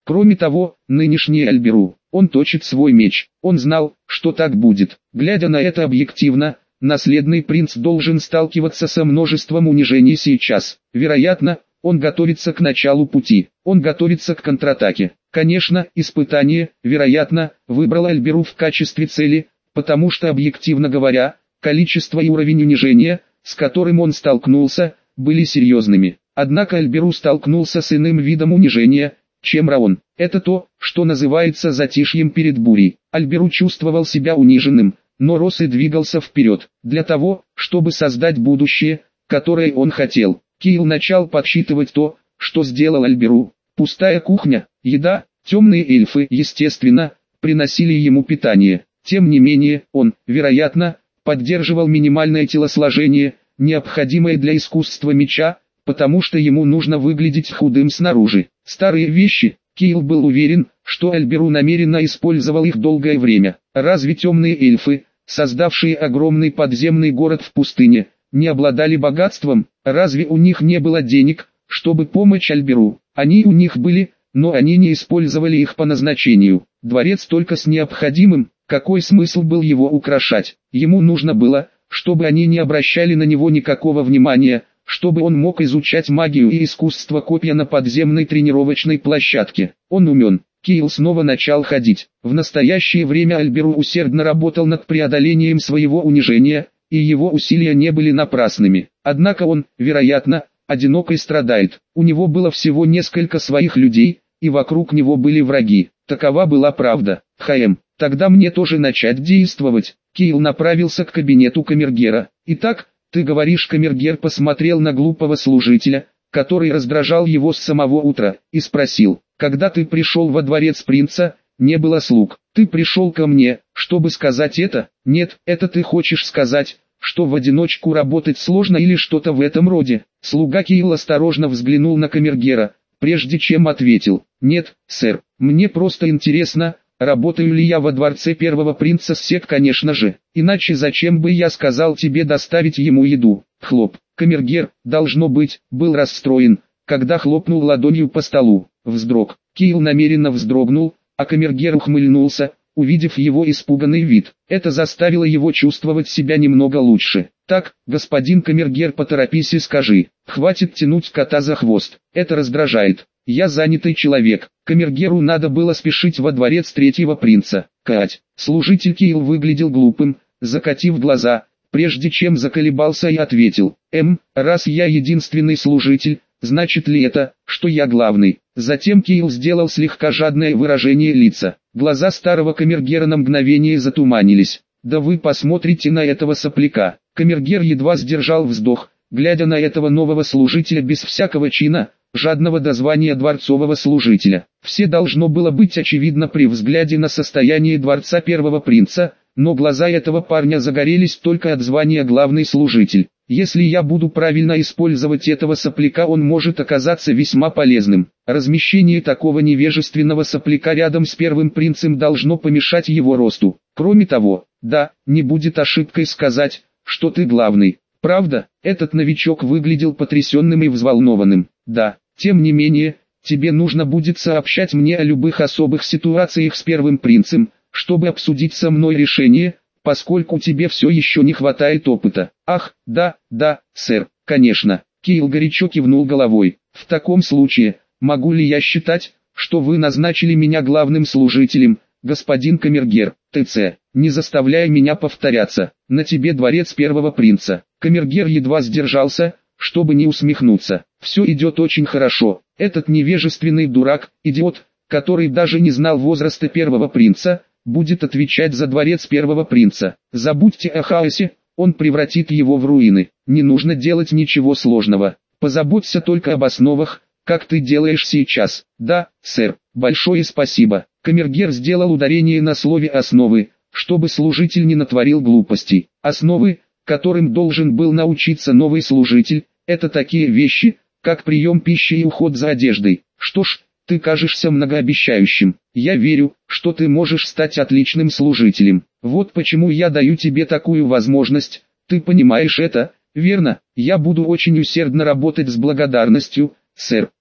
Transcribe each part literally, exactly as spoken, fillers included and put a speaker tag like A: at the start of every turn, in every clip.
A: Кроме того, нынешний Альберу, он точит свой меч. Он знал, что так будет. Глядя на это объективно, наследный принц должен сталкиваться со множеством унижений сейчас. Вероятно, он готовится к началу пути. Он готовится к контратаке. Конечно, испытание, вероятно, выбрал Альберу в качестве цели, потому что, объективно говоря, количество и уровень унижения, с которым он столкнулся, были серьезными. Однако Альберу столкнулся с иным видом унижения, чем Раон. Это то, что называется затишьем перед бурей. Альберу чувствовал себя униженным, но рос и двигался вперед, для того, чтобы создать будущее, которое он хотел. Киил начал подсчитывать то, что сделал Альберу. Пустая кухня, еда, темные эльфы, естественно, приносили ему питание. Тем не менее, он, вероятно, поддерживал минимальное телосложение, необходимое для искусства меча, потому что ему нужно выглядеть худым снаружи. Старые вещи, Киил был уверен, что Альберу намеренно использовал их долгое время. Разве темные эльфы, создавшие огромный подземный город в пустыне, не обладали богатством? Разве у них не было денег, чтобы помочь Альберу? Они у них были, но они не использовали их по назначению. Дворец только с необходимым, какой смысл был его украшать? Ему нужно было, чтобы они не обращали на него никакого внимания, чтобы он мог изучать магию и искусство копья на подземной тренировочной площадке. Он умен. Киил снова начал ходить. В настоящее время Альберу усердно работал над преодолением своего унижения, и его усилия не были напрасными. Однако он, вероятно, одинок и страдает. У него было всего несколько своих людей, и вокруг него были враги. Такова была правда. Хаэм, тогда мне тоже начать действовать. Киил направился к кабинету камергера. Итак, ты говоришь, камергер посмотрел на глупого служителя, который раздражал его с самого утра, и спросил: когда ты пришел во дворец принца, не было слуг. Ты пришел ко мне, чтобы сказать это? Нет, это ты хочешь сказать, что в одиночку работать сложно или что-то в этом роде? Слуга Киил осторожно взглянул на камергера, прежде чем ответил: нет, сэр, мне просто интересно, работаю ли я во дворце первого принца Сек, конечно же, иначе зачем бы я сказал тебе доставить ему еду? Хлоп. Камергер, должно быть, был расстроен, когда хлопнул ладонью по столу. Вздрог. Киил намеренно вздрогнул, а камергер ухмыльнулся, увидев его испуганный вид. Это заставило его чувствовать себя немного лучше. Так, господин камергер, поторопись и скажи, хватит тянуть кота за хвост, это раздражает. Я занятый человек. Камергеру надо было спешить во дворец третьего принца. Кать. Служитель Киил выглядел глупым, закатив глаза, прежде чем заколебался и ответил: «Эм, раз я единственный служитель, значит ли это, что я главный?» Затем Киил сделал слегка жадное выражение лица. Глаза старого камергера на мгновение затуманились. «Да вы посмотрите на этого сопляка». Камергер едва сдержал вздох, глядя на этого нового служителя без всякого чина, жадного до звания дворцового служителя. Все должно было быть очевидно при взгляде на состояние дворца первого принца, но глаза этого парня загорелись только от звания главный служитель. Если я буду правильно использовать этого сопляка, он может оказаться весьма полезным. Размещение такого невежественного сопляка рядом с первым принцем должно помешать его росту. Кроме того, да, не будет ошибкой сказать, что ты главный. Правда, этот новичок выглядел потрясенным и взволнованным. Да, тем не менее, тебе нужно будет сообщать мне о любых особых ситуациях с первым принцем, чтобы обсудить со мной решение, поскольку тебе все еще не хватает опыта. Ах, да, да, сэр, конечно. Киил горячо кивнул головой. В таком случае, могу ли я считать, что вы назначили меня главным служителем, господин камергер? ТЦ, не заставляй меня повторяться, на тебе дворец первого принца. Камергер едва сдержался, чтобы не усмехнуться. Все идет очень хорошо. Этот невежественный дурак, идиот, который даже не знал возраста первого принца, будет отвечать за дворец первого принца. Забудьте о хаосе, он превратит его в руины. Не нужно делать ничего сложного. Позаботься только об основах, как ты делаешь сейчас. Да, сэр, большое спасибо. Камергер сделал ударение на слове «основы», чтобы служитель не натворил глупостей. Основы, которым должен был научиться новый служитель, это такие вещи, как прием пищи и уход за одеждой. Что ж, ты кажешься многообещающим. Я верю, что ты можешь стать отличным служителем. Вот почему я даю тебе такую возможность. Ты понимаешь это, верно? Я буду очень усердно работать с благодарностью, сэр.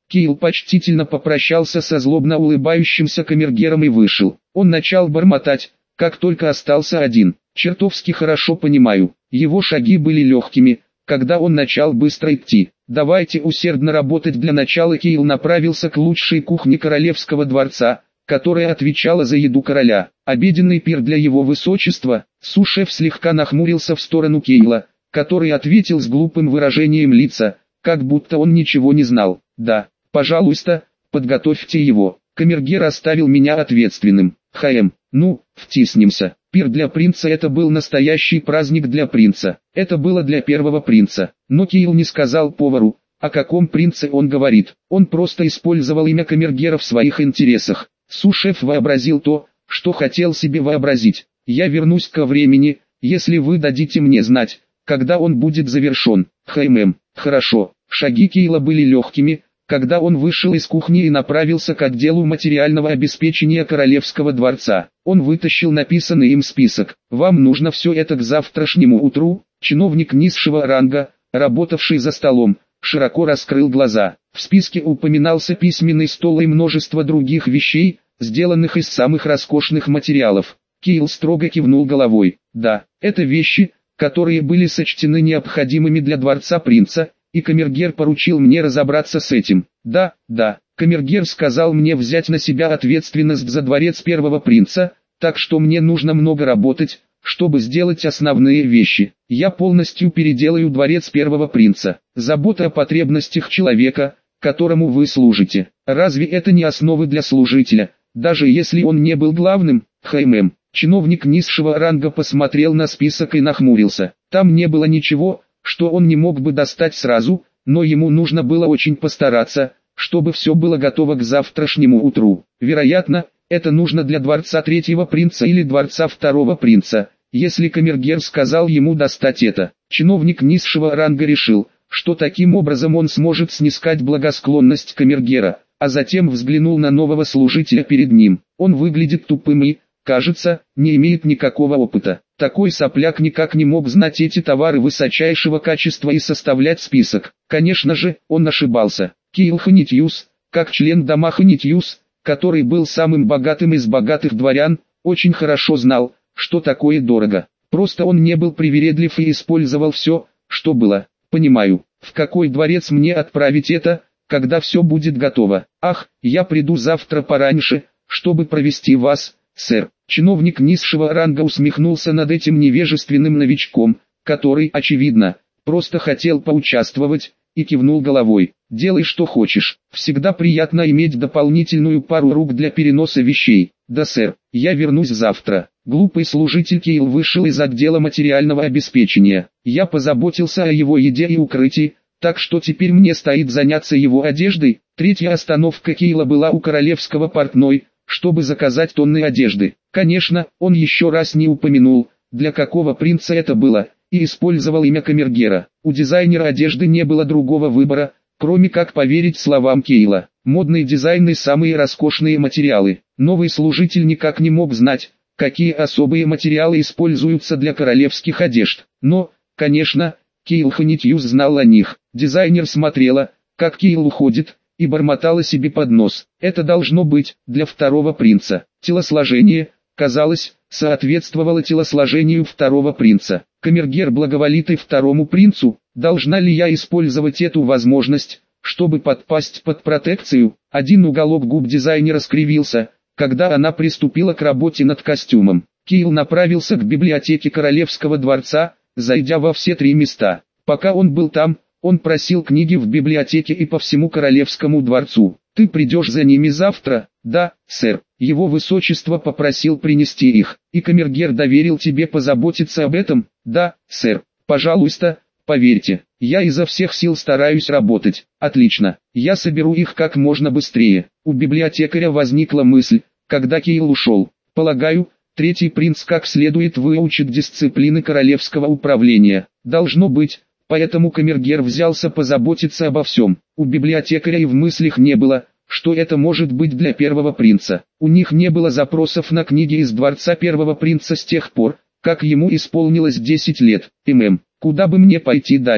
A: Кейл почтительно попрощался со злобно улыбающимся камергером и вышел. Он начал бормотать, как только остался один. Чертовски хорошо понимаю, его шаги были легкими, когда он начал быстро идти. Давайте усердно работать. Для начала Кейл направился к лучшей кухне королевского дворца, которая отвечала за еду короля. Обеденный пир для его высочества. Су-шеф слегка нахмурился в сторону Кейла, который ответил с глупым выражением лица, как будто он ничего не знал. Да, пожалуйста, подготовьте его. Камергер оставил меня ответственным. Хаем, ну, втиснемся. Пир для принца — это был настоящий праздник для принца. Это было для первого принца. Но Кейл не сказал повару, о каком принце он говорит. Он просто использовал имя камергера в своих интересах. Су-шеф вообразил то, что хотел себе вообразить. Я вернусь ко времени, если вы дадите мне знать, когда он будет завершен. Хайм, хорошо. Шаги Кейла были легкими, когда он вышел из кухни и направился к отделу материального обеспечения королевского дворца. Он вытащил написанный им список. «Вам нужно все это к завтрашнему утру». Чиновник низшего ранга, работавший за столом, широко раскрыл глаза. В списке упоминался письменный стол и множество других вещей, сделанных из самых роскошных материалов. Кейл строго кивнул головой. «Да, это вещи, которые были сочтены необходимыми для дворца принца, и камергер поручил мне разобраться с этим. Да, да, камергер сказал мне взять на себя ответственность за дворец первого принца, так что мне нужно много работать, чтобы сделать основные вещи. Я полностью переделаю дворец первого принца. Забота о потребностях человека, которому вы служите. Разве это не основы для служителя, даже если он не был главным?» Хайм, чиновник низшего ранга посмотрел на список и нахмурился. Там не было ничего, что он не мог бы достать сразу, но ему нужно было очень постараться, чтобы все было готово к завтрашнему утру. Вероятно, это нужно для дворца третьего принца или дворца второго принца, если камергер сказал ему достать это. Чиновник низшего ранга решил, что таким образом он сможет снискать благосклонность камергера, а затем взглянул на нового служителя перед ним. Он выглядит тупым и, кажется, не имеет никакого опыта. Такой сопляк никак не мог знать эти товары высочайшего качества и составлять список. Конечно же, он ошибался. Кейл Ханитьюс, как член дома Ханитьюс, который был самым богатым из богатых дворян, очень хорошо знал, что такое дорого. Просто он не был привередлив и использовал все, что было. «Понимаю, в какой дворец мне отправить это, когда все будет готово? Ах, я приду завтра пораньше, чтобы провести вас, сэр». Чиновник низшего ранга усмехнулся над этим невежественным новичком, который, очевидно, просто хотел поучаствовать, и кивнул головой. «Делай что хочешь, всегда приятно иметь дополнительную пару рук для переноса вещей». «Да, сэр, я вернусь завтра». Глупый служитель Кейл вышел из отдела материального обеспечения. Я позаботился о его еде и укрытии, так что теперь мне стоит заняться его одеждой. Третья остановка Кейла была у королевского портной, чтобы заказать тонны одежды. Конечно, он еще раз не упомянул, для какого принца это было, и использовал имя камергера. У дизайнера одежды не было другого выбора, кроме как поверить словам Кейла. Модный дизайн и самые роскошные материалы. Новый служитель никак не мог знать, какие особые материалы используются для королевских одежд. Но, конечно, Кейл Ханитьюс знал о них. Дизайнер смотрела, как Кейл уходит, и бормотала себе под нос. Это должно быть для второго принца. Телосложение, казалось, соответствовало телосложению второго принца. Камергер благоволит и второму принцу. Должна ли я использовать эту возможность, чтобы подпасть под протекцию? Один уголок губ дизайнера скривился, когда она приступила к работе над костюмом. Кейл направился к библиотеке королевского дворца, зайдя во все три места. Пока он был там, он просил книги в библиотеке и по всему королевскому дворцу. «Ты придешь за ними завтра?» «Да, сэр». Его высочество попросил принести их. «И камергер доверил тебе позаботиться об этом?» «Да, сэр». «Пожалуйста, поверьте, я изо всех сил стараюсь работать». «Отлично, я соберу их как можно быстрее». У библиотекаря возникла мысль, когда Кейл ушел. «Полагаю, третий принц как следует выучит дисциплины королевского управления. Должно быть, поэтому камергер взялся позаботиться обо всем». У библиотекаря и в мыслях не было, что это может быть для первого принца. У них не было запросов на книги из дворца первого принца с тех пор, как ему исполнилось десять лет. «ММ, куда бы мне пойти дальше?»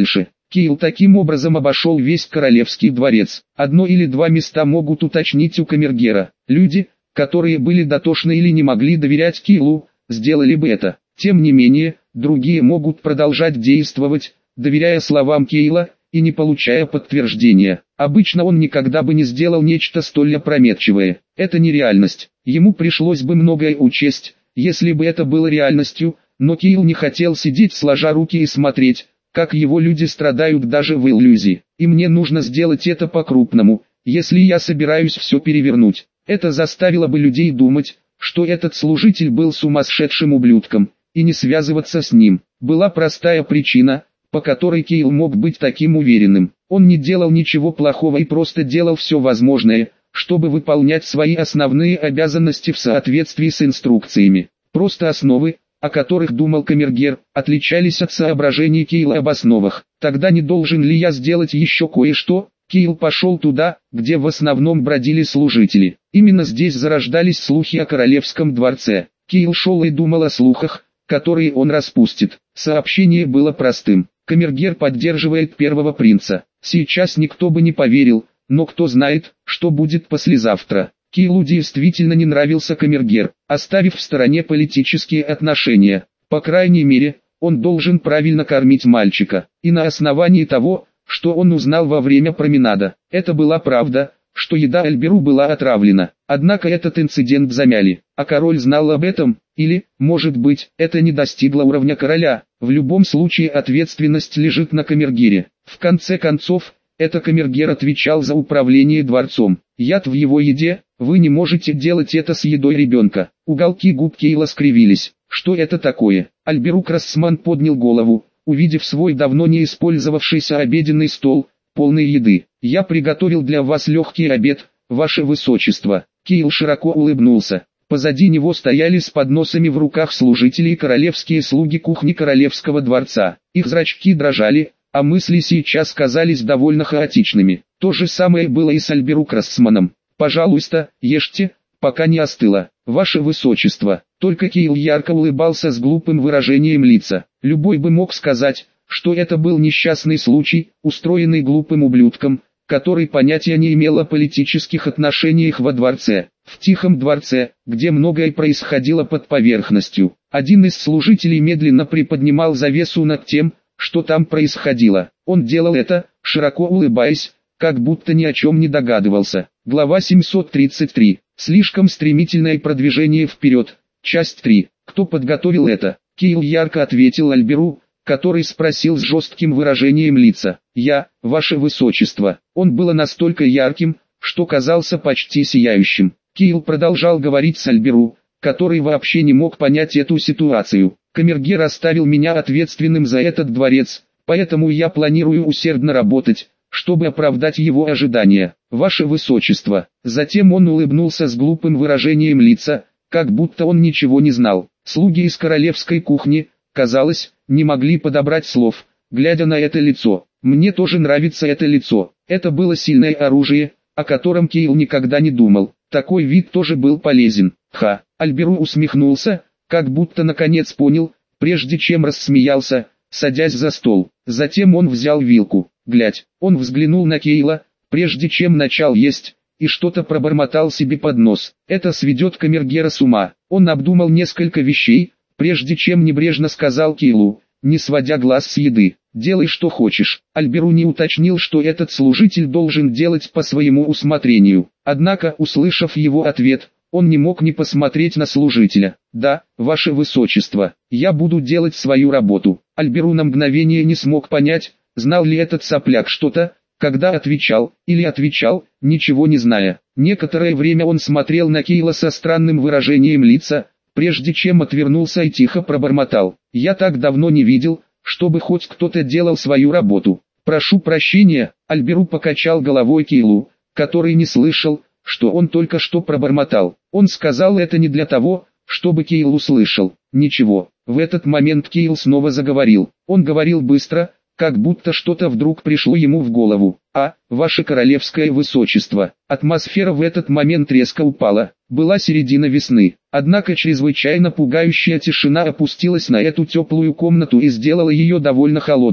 A: Кейл таким образом обошел весь королевский дворец. Одно или два места могут уточнить у камергера. Люди, которые были дотошны или не могли доверять Кейлу, сделали бы это. Тем не менее, другие могут продолжать действовать, доверяя словам Кейла и не получая подтверждения. Обычно он никогда бы не сделал нечто столь опрометчивое. Это не реальность. Ему пришлось бы многое учесть, если бы это было реальностью, но Кейл не хотел сидеть сложа руки и смотреть, как его люди страдают даже в иллюзии. И мне нужно сделать это по-крупному, если я собираюсь все перевернуть. Это заставило бы людей думать, что этот служитель был сумасшедшим ублюдком, и не связываться с ним. Была простая причина, по которой Кейл мог быть таким уверенным. Он не делал ничего плохого и просто делал все возможное, чтобы выполнять свои основные обязанности в соответствии с инструкциями. Просто основы, о которых думал камергер, отличались от соображений Кейла об основах. Тогда не должен ли я сделать еще кое-что? Кейл пошел туда, где в основном бродили служители. Именно здесь зарождались слухи о королевском дворце. Кейл шел и думал о слухах, которые он распустит. Сообщение было простым. Камергер поддерживает первого принца. Сейчас никто бы не поверил, но кто знает, что будет послезавтра. Кейлу действительно не нравился камергер, оставив в стороне политические отношения. По крайней мере, он должен правильно кормить мальчика. И на основании того, что он узнал во время променада, это была правда, что еда Альберу была отравлена. Однако этот инцидент замяли, а король знал об этом, или, может быть, это не достигло уровня короля. В любом случае ответственность лежит на камергере. В конце концов, это камергер отвечал за управление дворцом. Яд в его еде, вы не можете делать это с едой ребенка. Уголки губ Кейла скривились. Что это такое? Альберу Крассман поднял голову, увидев свой давно не использовавшийся обеденный стол, полный еды. «Я приготовил для вас легкий обед, ваше высочество». Кейл широко улыбнулся. Позади него стояли с подносами в руках служители и королевские слуги кухни королевского дворца. Их зрачки дрожали, а мысли сейчас казались довольно хаотичными. То же самое было и с Альберу Крассманом. «Пожалуйста, ешьте, пока не остыло, ваше высочество». Только Кейл ярко улыбался с глупым выражением лица. Любой бы мог сказать, что это был несчастный случай, устроенный глупым ублюдком, который понятия не имел о политических отношениях во дворце. В тихом дворце, где многое происходило под поверхностью, один из служителей медленно приподнимал завесу над тем, что там происходило. Он делал это, широко улыбаясь, как будто ни о чем не догадывался. Глава семьсот тридцать три. Слишком стремительное продвижение вперед. Часть три. Кто подготовил это? Кейл ярко ответил Альберу, который спросил с жестким выражением лица. «Я, ваше высочество». Он был настолько ярким, что казался почти сияющим. Кейл продолжал говорить с Альберу, который вообще не мог понять эту ситуацию. «Камергер оставил меня ответственным за этот дворец, поэтому я планирую усердно работать, чтобы оправдать его ожидания, ваше высочество». Затем он улыбнулся с глупым выражением лица, как будто он ничего не знал. Слуги из королевской кухни, казалось, не могли подобрать слов, глядя на это лицо. «Мне тоже нравится это лицо». Это было сильное оружие, о котором Кейл никогда не думал. Такой вид тоже был полезен. Ха, Альберу усмехнулся, как будто наконец понял, прежде чем рассмеялся, садясь за стол. Затем он взял вилку. Глядь, он взглянул на Кейла, прежде чем начал есть, и что-то пробормотал себе под нос. Это сведет камергера с ума. Он обдумал несколько вещей, прежде чем небрежно сказал Кейлу, не сводя глаз с еды: «Делай что хочешь». Альберу не уточнил, что этот служитель должен делать по своему усмотрению. Однако, услышав его ответ, он не мог не посмотреть на служителя. «Да, ваше высочество, я буду делать свою работу». Альберу на мгновение не смог понять, знал ли этот сопляк что-то, когда отвечал, или отвечал, ничего не зная. Некоторое время он смотрел на Кейла со странным выражением лица, прежде чем отвернулся и тихо пробормотал: «Я так давно не видел, чтобы хоть кто-то делал свою работу. Прошу прощения». Альберу покачал головой Кейлу, который не слышал, что он только что пробормотал. Он сказал это не для того, чтобы Кейл услышал. Ничего. В этот момент Кейл снова заговорил. Он говорил быстро, как будто что-то вдруг пришло ему в голову. «А, ваше королевское высочество». Атмосфера в этот момент резко упала. Была середина весны. Однако чрезвычайно пугающая тишина опустилась на эту теплую комнату и сделала ее довольно холодной.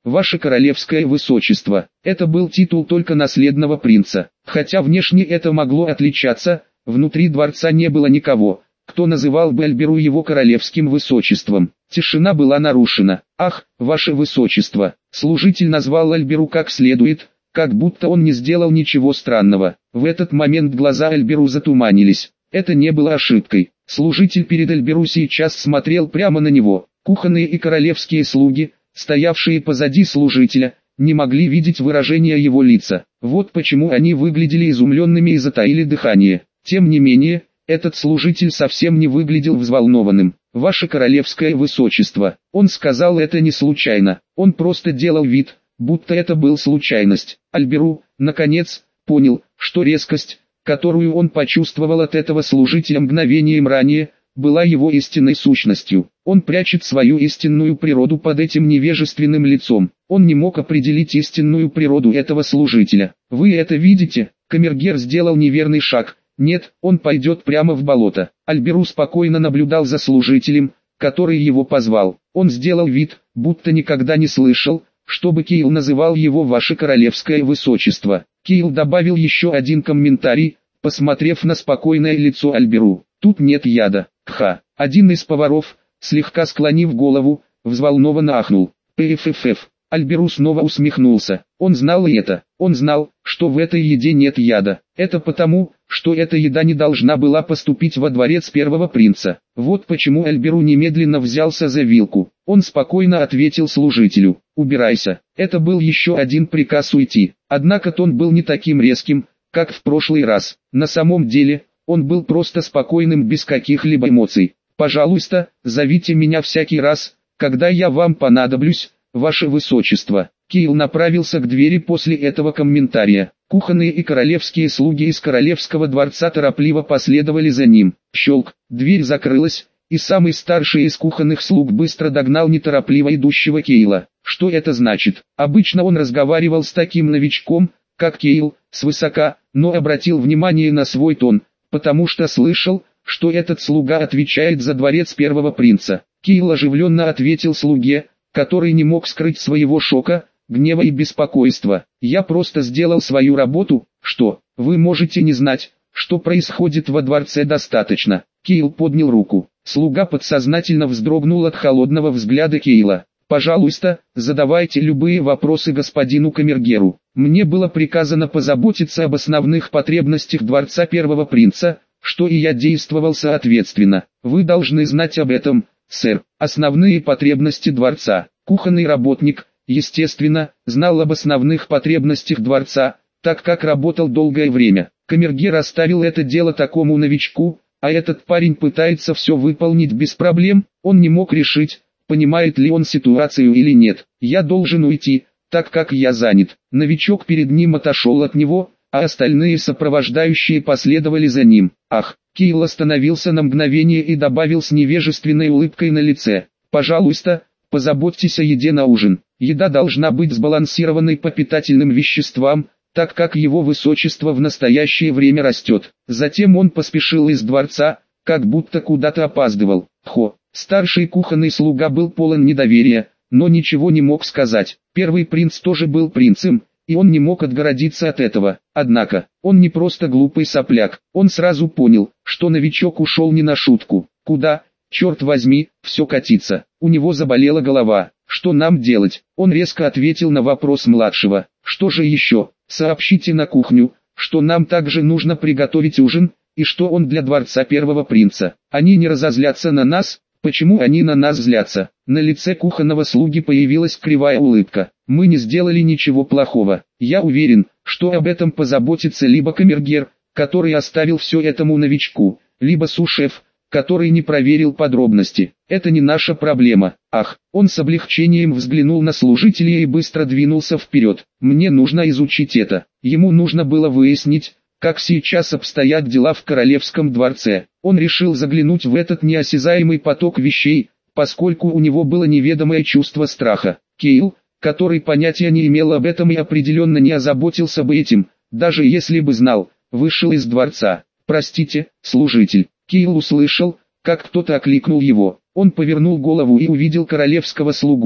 A: «Ваше королевское высочество». Это был титул только наследного принца. Хотя внешне это могло отличаться, внутри дворца не было никого, кто называл бы Альберу его королевским высочеством. Тишина была нарушена. «Ах, ваше высочество!» Служитель назвал Альберу как следует, как будто он не сделал ничего странного. В этот момент глаза Альберу затуманились. Это не было ошибкой. Служитель перед Альберу сейчас смотрел прямо на него. Кухонные и королевские слуги, стоявшие позади служителя, не могли видеть выражения его лица. Вот почему они выглядели изумленными и затаили дыхание. Тем не менее, этот служитель совсем не выглядел взволнованным. «Ваше королевское высочество». Он сказал это не случайно. Он просто делал вид, будто это был случайность. Альберу, наконец, понял, что резкость, которую он почувствовал от этого служителя мгновением ранее, была его истинной сущностью. Он прячет свою истинную природу под этим невежественным лицом. Он не мог определить истинную природу этого служителя. «Вы это видите?» Камергер сделал неверный шаг. «Нет, он пойдет прямо в болото». Альберу спокойно наблюдал за служителем, который его позвал. Он сделал вид, будто никогда не слышал, чтобы Кейл называл его «Ваше королевское высочество». Кейл добавил еще один комментарий, посмотрев на спокойное лицо Альберу. «Тут нет яда». Ха. Один из поваров, слегка склонив голову, взволнованно ахнул. «Пффф». Альберу снова усмехнулся. Он знал и это. Он знал, что в этой еде нет яда. Это потому, что эта еда не должна была поступить во дворец первого принца. Вот почему Альберу немедленно взялся за вилку. Он спокойно ответил служителю: «Убирайся». Это был еще один приказ уйти. Однако тон был не таким резким, как в прошлый раз. На самом деле, он был просто спокойным без каких-либо эмоций. «Пожалуйста, зовите меня всякий раз, когда я вам понадоблюсь, ваше высочество». Кейл направился к двери после этого комментария. Кухонные и королевские слуги из королевского дворца торопливо последовали за ним. Щелк, дверь закрылась, и самый старший из кухонных слуг быстро догнал неторопливо идущего Кейла. Что это значит? Обычно он разговаривал с таким новичком, как Кейл, свысока, но обратил внимание на свой тон, потому что слышал, что этот слуга отвечает за дворец первого принца. Кейл оживленно ответил слуге, который не мог скрыть своего шока, гнева и беспокойства. «Я просто сделал свою работу». «Что? Вы можете не знать, что происходит во дворце достаточно». Кейл поднял руку. Слуга подсознательно вздрогнул от холодного взгляда Кейла. «Пожалуйста, задавайте любые вопросы господину камергеру. Мне было приказано позаботиться об основных потребностях дворца первого принца, что и я действовал соответственно. Вы должны знать об этом, сэр. Основные потребности дворца». Кухонный работник, естественно, знал об основных потребностях дворца, так как работал долгое время. Камергер оставил это дело такому новичку, а этот парень пытается все выполнить без проблем. Он не мог решить, понимает ли он ситуацию или нет. «Я должен уйти, так как я занят». Новичок перед ним отошел от него, а остальные сопровождающие последовали за ним. «Ах!» Кейл остановился на мгновение и добавил с невежественной улыбкой на лице: «Пожалуйста, позаботьтесь о еде на ужин. Еда должна быть сбалансированной по питательным веществам, так как его высочество в настоящее время растет». Затем он поспешил из дворца, как будто куда-то опаздывал. Хо, старший кухонный слуга был полон недоверия, но ничего не мог сказать. Первый принц тоже был принцем, и он не мог отгородиться от этого. Однако, он не просто глупый сопляк. Он сразу понял, что новичок ушел не на шутку. «Куда, черт возьми, все катится?» У него заболела голова. «Что нам делать?» Он резко ответил на вопрос младшего. «Что же еще? Сообщите на кухню, что нам также нужно приготовить ужин, и что он для дворца первого принца. Они не разозлятся на нас». «Почему они на нас злятся?» На лице кухонного слуги появилась кривая улыбка. «Мы не сделали ничего плохого. Я уверен, что об этом позаботится либо камергер, который оставил все этому новичку, либо су-шеф, который не проверил подробности. Это не наша проблема». «Ах!» Он с облегчением взглянул на служителей и быстро двинулся вперед. «Мне нужно изучить это». Ему нужно было выяснить, как сейчас обстоят дела в королевском дворце. Он решил заглянуть в этот неосязаемый поток вещей, поскольку у него было неведомое чувство страха. Кейл, который понятия не имел об этом и определенно не озаботился бы этим, даже если бы знал, вышел из дворца. «Простите, служитель». Кейл услышал, как кто-то окликнул его. Он повернул голову и увидел королевского слугу,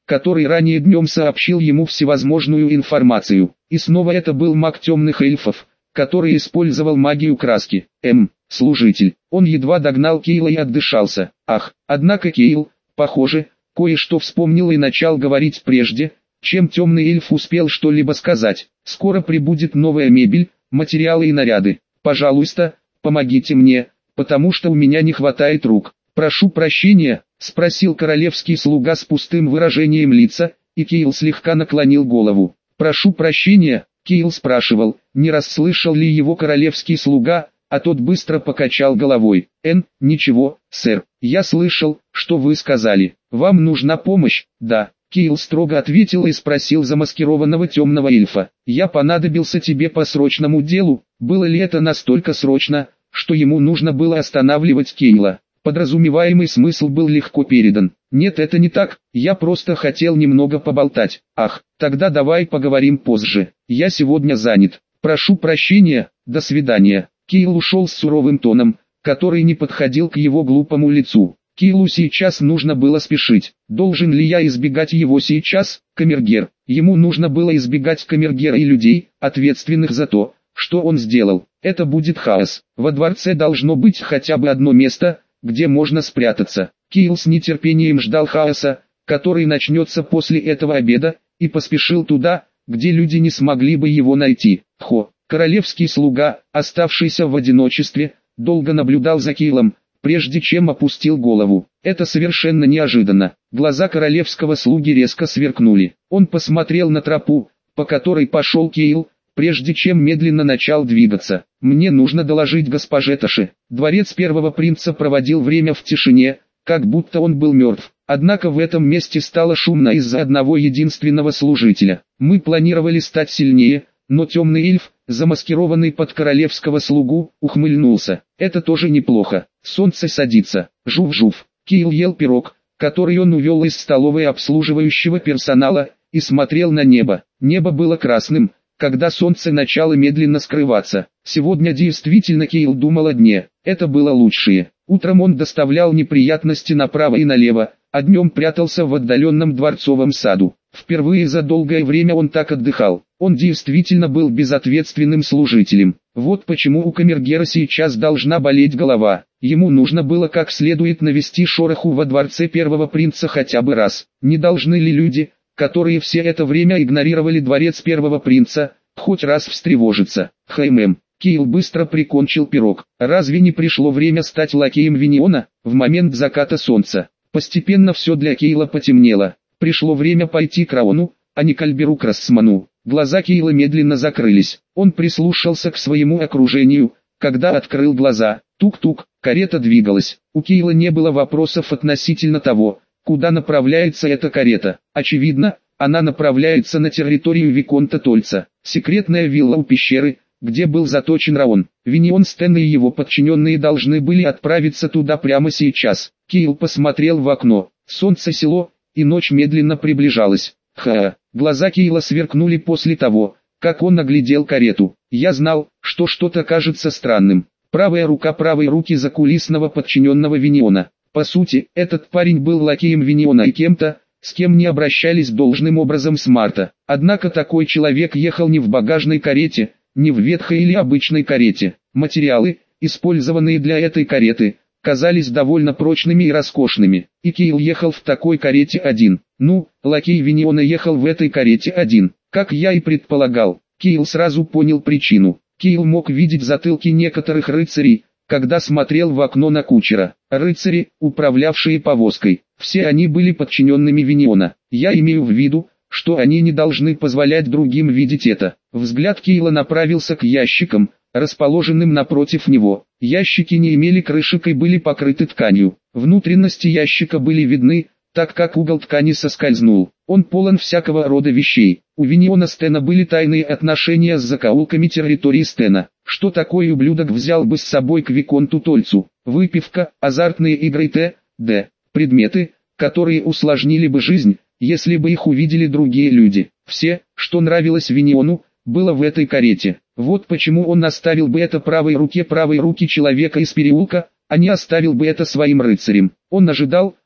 A: который ранее днем сообщил ему всевозможную информацию. И снова это был маг темных эльфов, который использовал магию краски. М. Служитель. Он едва догнал Кейла и отдышался. Ах, однако Кейл, похоже, кое-что вспомнил и начал говорить прежде, чем темный эльф успел что-либо сказать. Скоро прибудет новая мебель, материалы и наряды. Пожалуйста, помогите мне, потому что у меня не хватает рук. Прошу прощения, спросил королевский слуга с пустым выражением лица, и Кейл слегка наклонил голову. Прошу прощения, Кейл спрашивал, не расслышал ли его королевский слуга, а тот быстро покачал головой. Эн, ничего, сэр, я слышал, что вы сказали. Вам нужна помощь? Да. Кейл строго ответил и спросил замаскированного темного эльфа. Я понадобился тебе по срочному делу. Было ли это настолько срочно, что ему нужно было останавливать Кейла? Подразумеваемый смысл был легко передан. Нет, это не так, я просто хотел немного поболтать. Ах, тогда давай поговорим позже. Я сегодня занят. Прошу прощения, до свидания. Кейл ушел с суровым тоном, который не подходил к его глупому лицу. Кейлу сейчас нужно было спешить. Должен ли я избегать его сейчас, камергер? Ему нужно было избегать камергера и людей, ответственных за то, что он сделал. Это будет хаос. Во дворце должно быть хотя бы одно место, где можно спрятаться. Кейл с нетерпением ждал хаоса, который начнется после этого обеда, и поспешил туда, где люди не смогли бы его найти. Хо, королевский слуга, оставшийся в одиночестве, долго наблюдал за Кейлом, прежде чем опустил голову. Это совершенно неожиданно. Глаза королевского слуги резко сверкнули. Он посмотрел на тропу, по которой пошел Кейл, прежде чем медленно начал двигаться. «Мне нужно доложить госпоже Таше». Дворец первого принца проводил время в тишине, как будто он был мертв. Однако в этом месте стало шумно из-за одного единственного служителя. Мы планировали стать сильнее, но темный эльф, замаскированный под королевского слугу, ухмыльнулся. Это тоже неплохо. Солнце садится. Жув-жув. Кейл ел пирог, который он увел из столовой обслуживающего персонала, и смотрел на небо. Небо было красным, когда солнце начало медленно скрываться. Сегодня действительно Кейл думал о дне. Это было лучшее. Утром он доставлял неприятности направо и налево, а днем прятался в отдаленном дворцовом саду. Впервые за долгое время он так отдыхал. Он действительно был безответственным служителем. Вот почему у камергера сейчас должна болеть голова. Ему нужно было как следует навести шороху во дворце первого принца хотя бы раз. Не должны ли люди, которые все это время игнорировали дворец первого принца, хоть раз встревожиться? Хэймэм. Кейл быстро прикончил пирог. Разве не пришло время стать лакеем Виниона? В момент заката солнца. Постепенно все для Кейла потемнело. Пришло время пойти к Раону, а не к Альберу Крассману. Глаза Кейла медленно закрылись. Он прислушался к своему окружению, когда открыл глаза. Тук-тук, карета двигалась. У Кейла не было вопросов относительно того, куда направляется эта карета. Очевидно, она направляется на территорию Виконта Тольца. Секретная вилла у пещеры, где был заточен Раон. Винион Стэн и его подчиненные должны были отправиться туда прямо сейчас. Кейл посмотрел в окно. Солнце село, и ночь медленно приближалась. Ха! Глаза Кейла сверкнули после того, как он оглядел карету. Я знал, что что-то кажется странным. Правая рука правой руки закулисного подчиненного Виниона. По сути, этот парень был лакеем Виниона и кем-то, с кем не обращались должным образом с марта. Однако такой человек ехал не в багажной карете, не в ветхой или обычной карете. Материалы, использованные для этой кареты, казались довольно прочными и роскошными. И Кейл ехал в такой карете один. Ну, лакей Виниона ехал в этой карете один. Как я и предполагал, Кейл сразу понял причину. Кейл мог видеть затылки некоторых рыцарей, когда смотрел в окно на кучера. Рыцари, управлявшие повозкой, все они были подчиненными Виниона. Я имею в виду, что они не должны позволять другим видеть это. Взгляд Кейла направился к ящикам, расположенным напротив него. Ящики не имели крышек и были покрыты тканью. Внутренности ящика были видны, так как угол ткани соскользнул. Он полон всякого рода вещей. У Виниона Стена были тайные отношения с закоулками территории Стена. Что такой ублюдок взял бы с собой к Виконту Тольцу? Выпивка, азартные игры и т.д. Предметы, которые усложнили бы жизнь, если бы их увидели другие люди. Все, что нравилось Виниону, было в этой карете. Вот почему он оставил бы это правой руке правой руки человека из переулка, а не оставил бы это своим рыцарям. Он ожидал,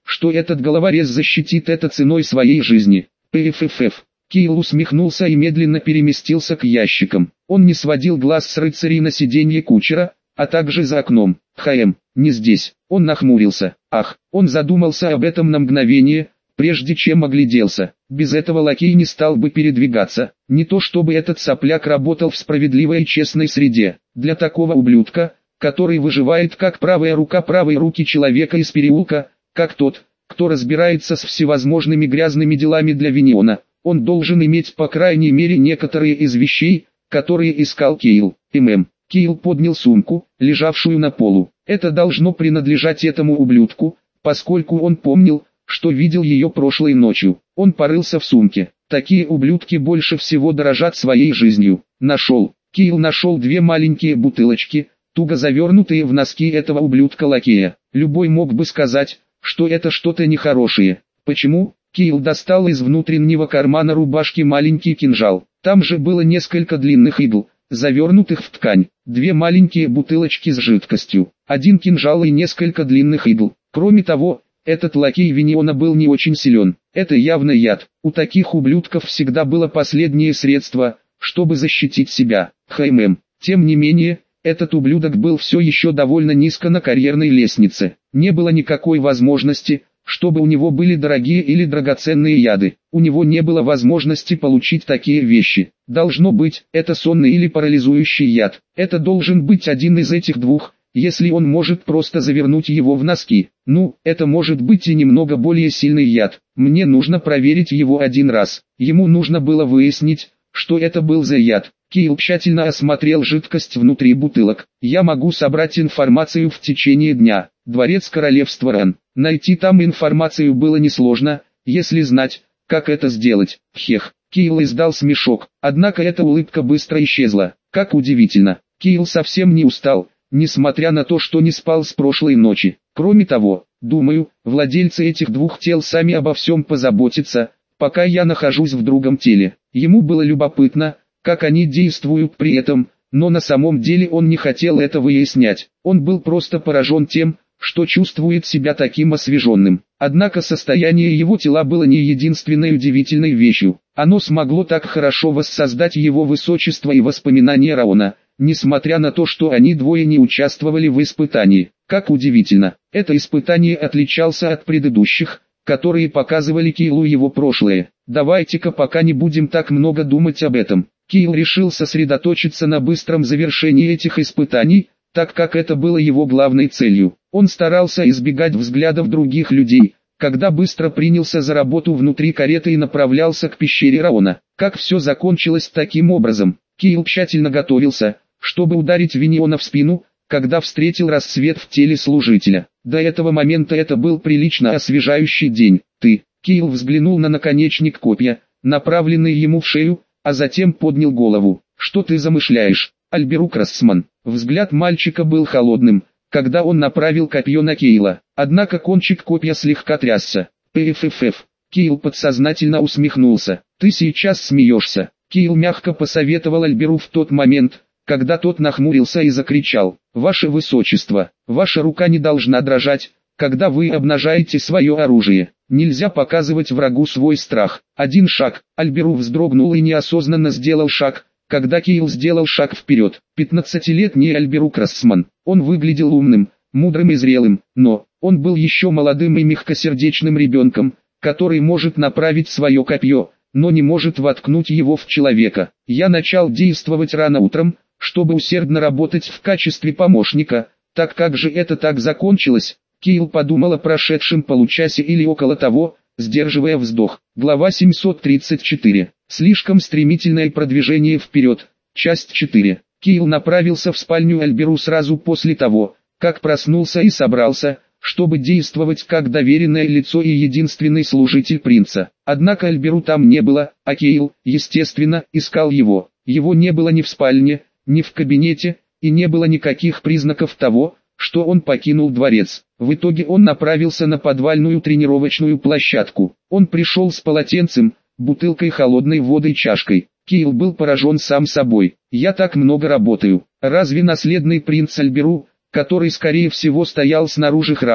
A: что этот головорез защитит это ценой своей жизни. Пффф. Кайл усмехнулся и медленно переместился к ящикам. Он не сводил глаз с рыцарей на сиденье кучера, а также за окном. Хм, не здесь. Он нахмурился. Ах, он задумался об этом на мгновение, прежде чем огляделся. Без этого лакей не стал бы передвигаться. Не то чтобы этот сопляк работал в справедливой и честной среде. Для такого ублюдка, который выживает как правая рука правой руки человека из переулка, как тот, кто разбирается с всевозможными грязными делами для Виниона, он должен иметь по крайней мере некоторые из вещей, которые искал Кайл. ММ. Кайл поднял сумку, лежавшую на полу. Это должно принадлежать этому ублюдку, поскольку он помнил, что видел ее прошлой ночью. Он порылся в сумке. Такие ублюдки больше всего дорожат своей жизнью. Нашел. Кайл нашел две маленькие бутылочки, туго завернутые в носки этого ублюдка-лакея. Любой мог бы сказать, что это что-то нехорошее. Почему? Кайл достал из внутреннего кармана рубашки маленький кинжал. Там же было несколько длинных игл, завернутых в ткань. Две маленькие бутылочки с жидкостью. Один кинжал и несколько длинных игл. Кроме того, этот лакей Виниона был не очень силен. Это явно яд. У таких ублюдков всегда было последнее средство, чтобы защитить себя. Хм. Тем не менее, этот ублюдок был все еще довольно низко на карьерной лестнице. Не было никакой возможности, чтобы у него были дорогие или драгоценные яды. У него не было возможности получить такие вещи. Должно быть, это сонный или парализующий яд. Это должен быть один из этих двух, если он может просто завернуть его в носки. Ну, это может быть и немного более сильный яд. Мне нужно проверить его один раз. Ему нужно было выяснить, что это был за яд. Кайл тщательно осмотрел жидкость внутри бутылок. Я могу собрать информацию в течение дня. Дворец королевства Рен. Найти там информацию было несложно, если знать, как это сделать. Хех. Кайл издал смешок, однако эта улыбка быстро исчезла. Как удивительно. Кайл совсем не устал, несмотря на то, что не спал с прошлой ночи. Кроме того, думаю, владельцы этих двух тел сами обо всем позаботятся, пока я нахожусь в другом теле. Ему было любопытно, как они действуют при этом, но на самом деле он не хотел это выяснять. Он был просто поражен тем, что чувствует себя таким освеженным. Однако состояние его тела было не единственной удивительной вещью. Оно смогло так хорошо воссоздать его высочество и воспоминания Раона, несмотря на то, что они двое не участвовали в испытании. Как удивительно, это испытание отличался от предыдущих, которые показывали Кайлу его прошлое. Давайте-ка пока не будем так много думать об этом. Кайл решил сосредоточиться на быстром завершении этих испытаний, так как это было его главной целью. Он старался избегать взглядов других людей, когда быстро принялся за работу внутри кареты и направлялся к пещере Раона. Как все закончилось таким образом? Кайл тщательно готовился, чтобы ударить Виниона в спину, когда встретил рассвет в теле служителя. До этого момента это был прилично освежающий день. Ты, Кайл взглянул на наконечник копья, направленный ему в шею, а затем поднял голову. Что ты замышляешь, Альберук Рассман? Взгляд мальчика был холодным, когда он направил копье на Кайла. Однако кончик копья слегка трясся. Пффф. Кайл подсознательно усмехнулся. Ты сейчас смеешься. Кайл мягко посоветовал Альберу в тот момент, когда тот нахмурился и закричал. Ваше Высочество, ваша рука не должна дрожать, когда вы обнажаете свое оружие. Нельзя показывать врагу свой страх. Один шаг. Альберу вздрогнул и неосознанно сделал шаг, когда Кайл сделал шаг вперед. Пятнадцатилетний Альберук Рассман. Он выглядел умным, мудрым и зрелым, но он был еще молодым и мягкосердечным ребенком, который может направить свое копье, но не может воткнуть его в человека. Я начал действовать рано утром, чтобы усердно работать в качестве помощника. Так как же это так закончилось? Кайл подумал о прошедшем получасе или около того, сдерживая вздох. Глава семьсот тридцать четыре. Слишком стремительное продвижение вперед. Часть четыре. Кайл направился в спальню Альберу сразу после того, как проснулся и собрался, чтобы действовать как доверенное лицо и единственный служитель принца. Однако Альберу там не было, а Кайл, естественно, искал его. Его не было ни в спальне, ни в кабинете, и не было никаких признаков того, что он покинул дворец. В итоге он направился на подвальную тренировочную площадку. Он пришел с полотенцем, бутылкой холодной воды и чашкой. Кайл был поражен сам собой. «Я так много работаю. Разве наследный принц Альберу, который скорее всего стоял снаружи храма,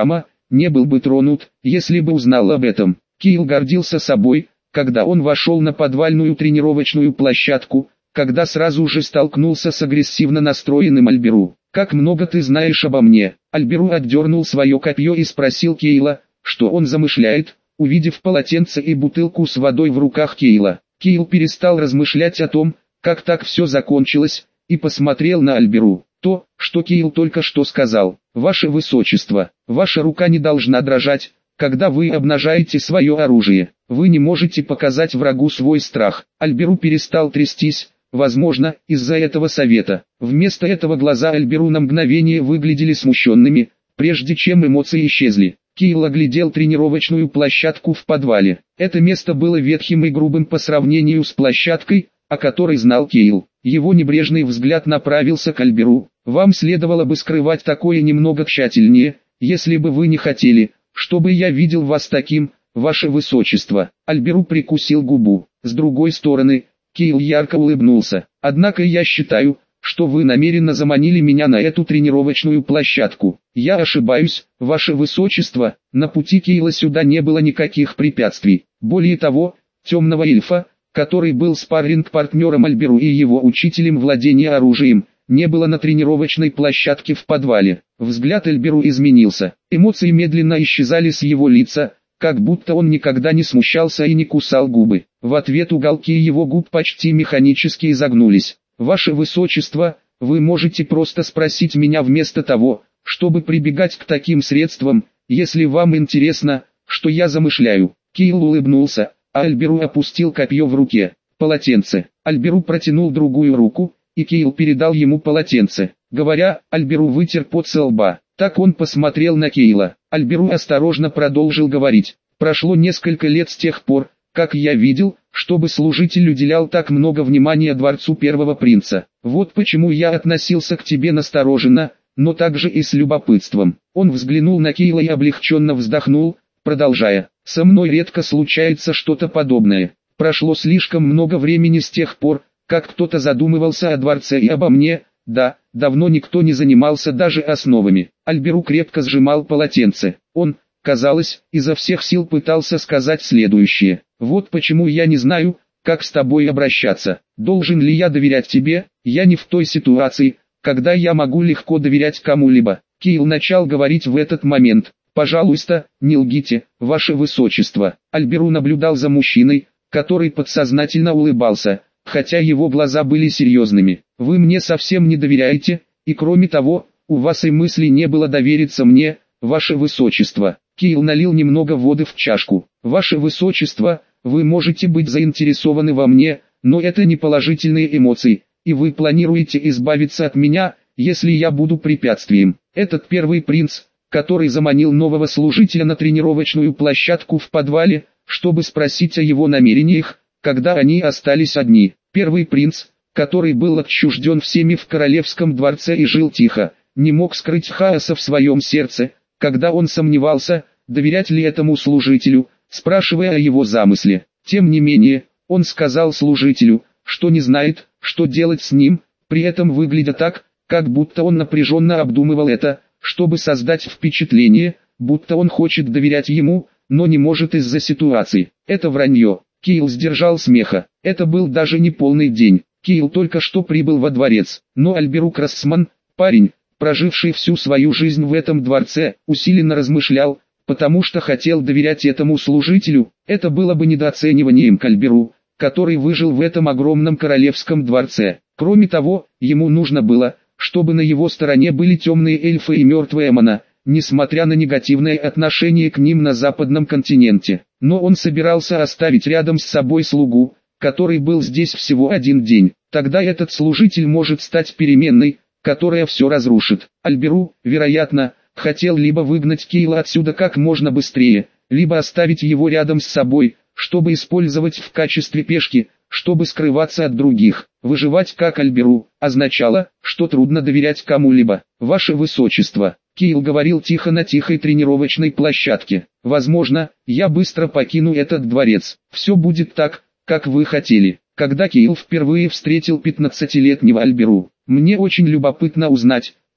A: не был бы тронут, если бы узнал об этом. Кайл гордился собой, когда он вошел на подвальную тренировочную площадку, когда сразу же столкнулся с агрессивно настроенным Альберу. «Как много ты знаешь обо мне?» Альберу отдернул свое копье и спросил Кайла, что он замышляет, увидев полотенце и бутылку с водой в руках Кайла. Кайл перестал размышлять о том, как так все закончилось, и посмотрел на Альберу. То, что Кайл только что сказал: «Ваше Высочество, ваша рука не должна дрожать, когда вы обнажаете свое оружие. Вы не можете показать врагу свой страх». Альберу перестал трястись, возможно, из-за этого совета. Вместо этого глаза Альберу на мгновение выглядели смущенными, прежде чем эмоции исчезли. Кайл оглядел тренировочную площадку в подвале. Это место было ветхим и грубым по сравнению с площадкой, о которой знал Кайл. Его небрежный взгляд направился к Альберу. «Вам следовало бы скрывать такое немного тщательнее, если бы вы не хотели, чтобы я видел вас таким, ваше Высочество». Альберу прикусил губу. С другой стороны, Кайл ярко улыбнулся. «Однако я считаю, что вы намеренно заманили меня на эту тренировочную площадку. Я ошибаюсь, ваше Высочество, на пути Кайла сюда не было никаких препятствий. Более того, темного эльфа, который был спарринг-партнером Альберу и его учителем владения оружием, не было на тренировочной площадке в подвале». Взгляд Альберу изменился. Эмоции медленно исчезали с его лица, как будто он никогда не смущался и не кусал губы. В ответ уголки его губ почти механически изогнулись. «Ваше Высочество, вы можете просто спросить меня вместо того, чтобы прибегать к таким средствам, если вам интересно, что я замышляю». Кайл улыбнулся, а Альберу опустил копье в руке. «Полотенце». Альберу протянул другую руку, и Кайл передал ему полотенце. Говоря, Альберу вытер пот со лба. Так он посмотрел на Кайла. Альберу осторожно продолжил говорить. «Прошло несколько лет с тех пор, как я видел, чтобы служитель уделял так много внимания дворцу первого принца. Вот почему я относился к тебе настороженно, но также и с любопытством». Он взглянул на Кайла и облегченно вздохнул, продолжая: «Со мной редко случается что-то подобное. Прошло слишком много времени с тех пор, как кто-то задумывался о дворце и обо мне. Да, давно никто не занимался даже основами». Альберу крепко сжимал полотенце. Он, казалось, изо всех сил пытался сказать следующее: «Вот почему я не знаю, как с тобой обращаться. Должен ли я доверять тебе? Я не в той ситуации, когда я могу легко доверять кому-либо». Кайл начал говорить в этот момент. «Пожалуйста, не лгите, ваше Высочество». Альберу наблюдал за мужчиной, который подсознательно улыбался, хотя его глаза были серьезными. «Вы мне совсем не доверяете, и кроме того, у вас и мысли не было довериться мне, ваше Высочество». Кайл налил немного воды в чашку. «Ваше Высочество, вы можете быть заинтересованы во мне, но это не положительные эмоции, и вы планируете избавиться от меня, если я буду препятствием». Этот первый принц, который заманил нового служителя на тренировочную площадку в подвале, чтобы спросить о его намерениях, когда они остались одни. Первый принц, который был отчужден всеми в королевском дворце и жил тихо, не мог скрыть хаоса в своем сердце, когда он сомневался, доверять ли этому служителю, спрашивая о его замысле. Тем не менее, он сказал служителю, что не знает, что делать с ним, при этом выглядя так, как будто он напряженно обдумывал это, чтобы создать впечатление, будто он хочет доверять ему, но не может из-за ситуации. Это вранье. Кайл сдержал смеха. Это был даже не полный день. Кайл только что прибыл во дворец, но Альберу Крассман, парень, проживший всю свою жизнь в этом дворце, усиленно размышлял, потому что хотел доверять этому служителю. Это было бы недооцениванием к Альберу, который выжил в этом огромном королевском дворце. Кроме того, ему нужно было, чтобы на его стороне были темные эльфы и мертвая Мана, несмотря на негативное отношение к ним на западном континенте. Но он собирался оставить рядом с собой слугу, который был здесь всего один день. Тогда этот служитель может стать переменной, которая все разрушит. Альберу, вероятно, хотел либо выгнать Кайла отсюда как можно быстрее, либо оставить его рядом с собой, чтобы использовать в качестве пешки, чтобы скрываться от других. Выживать как Альберу означало, что трудно доверять кому-либо. «Ваше Высочество», Кайл говорил тихо на тихой тренировочной площадке, «возможно, я быстро покину этот дворец. Все будет так, как вы хотели». Когда Кайл впервые встретил пятнадцатилетнего Альберу, «Мне очень любопытно узнать,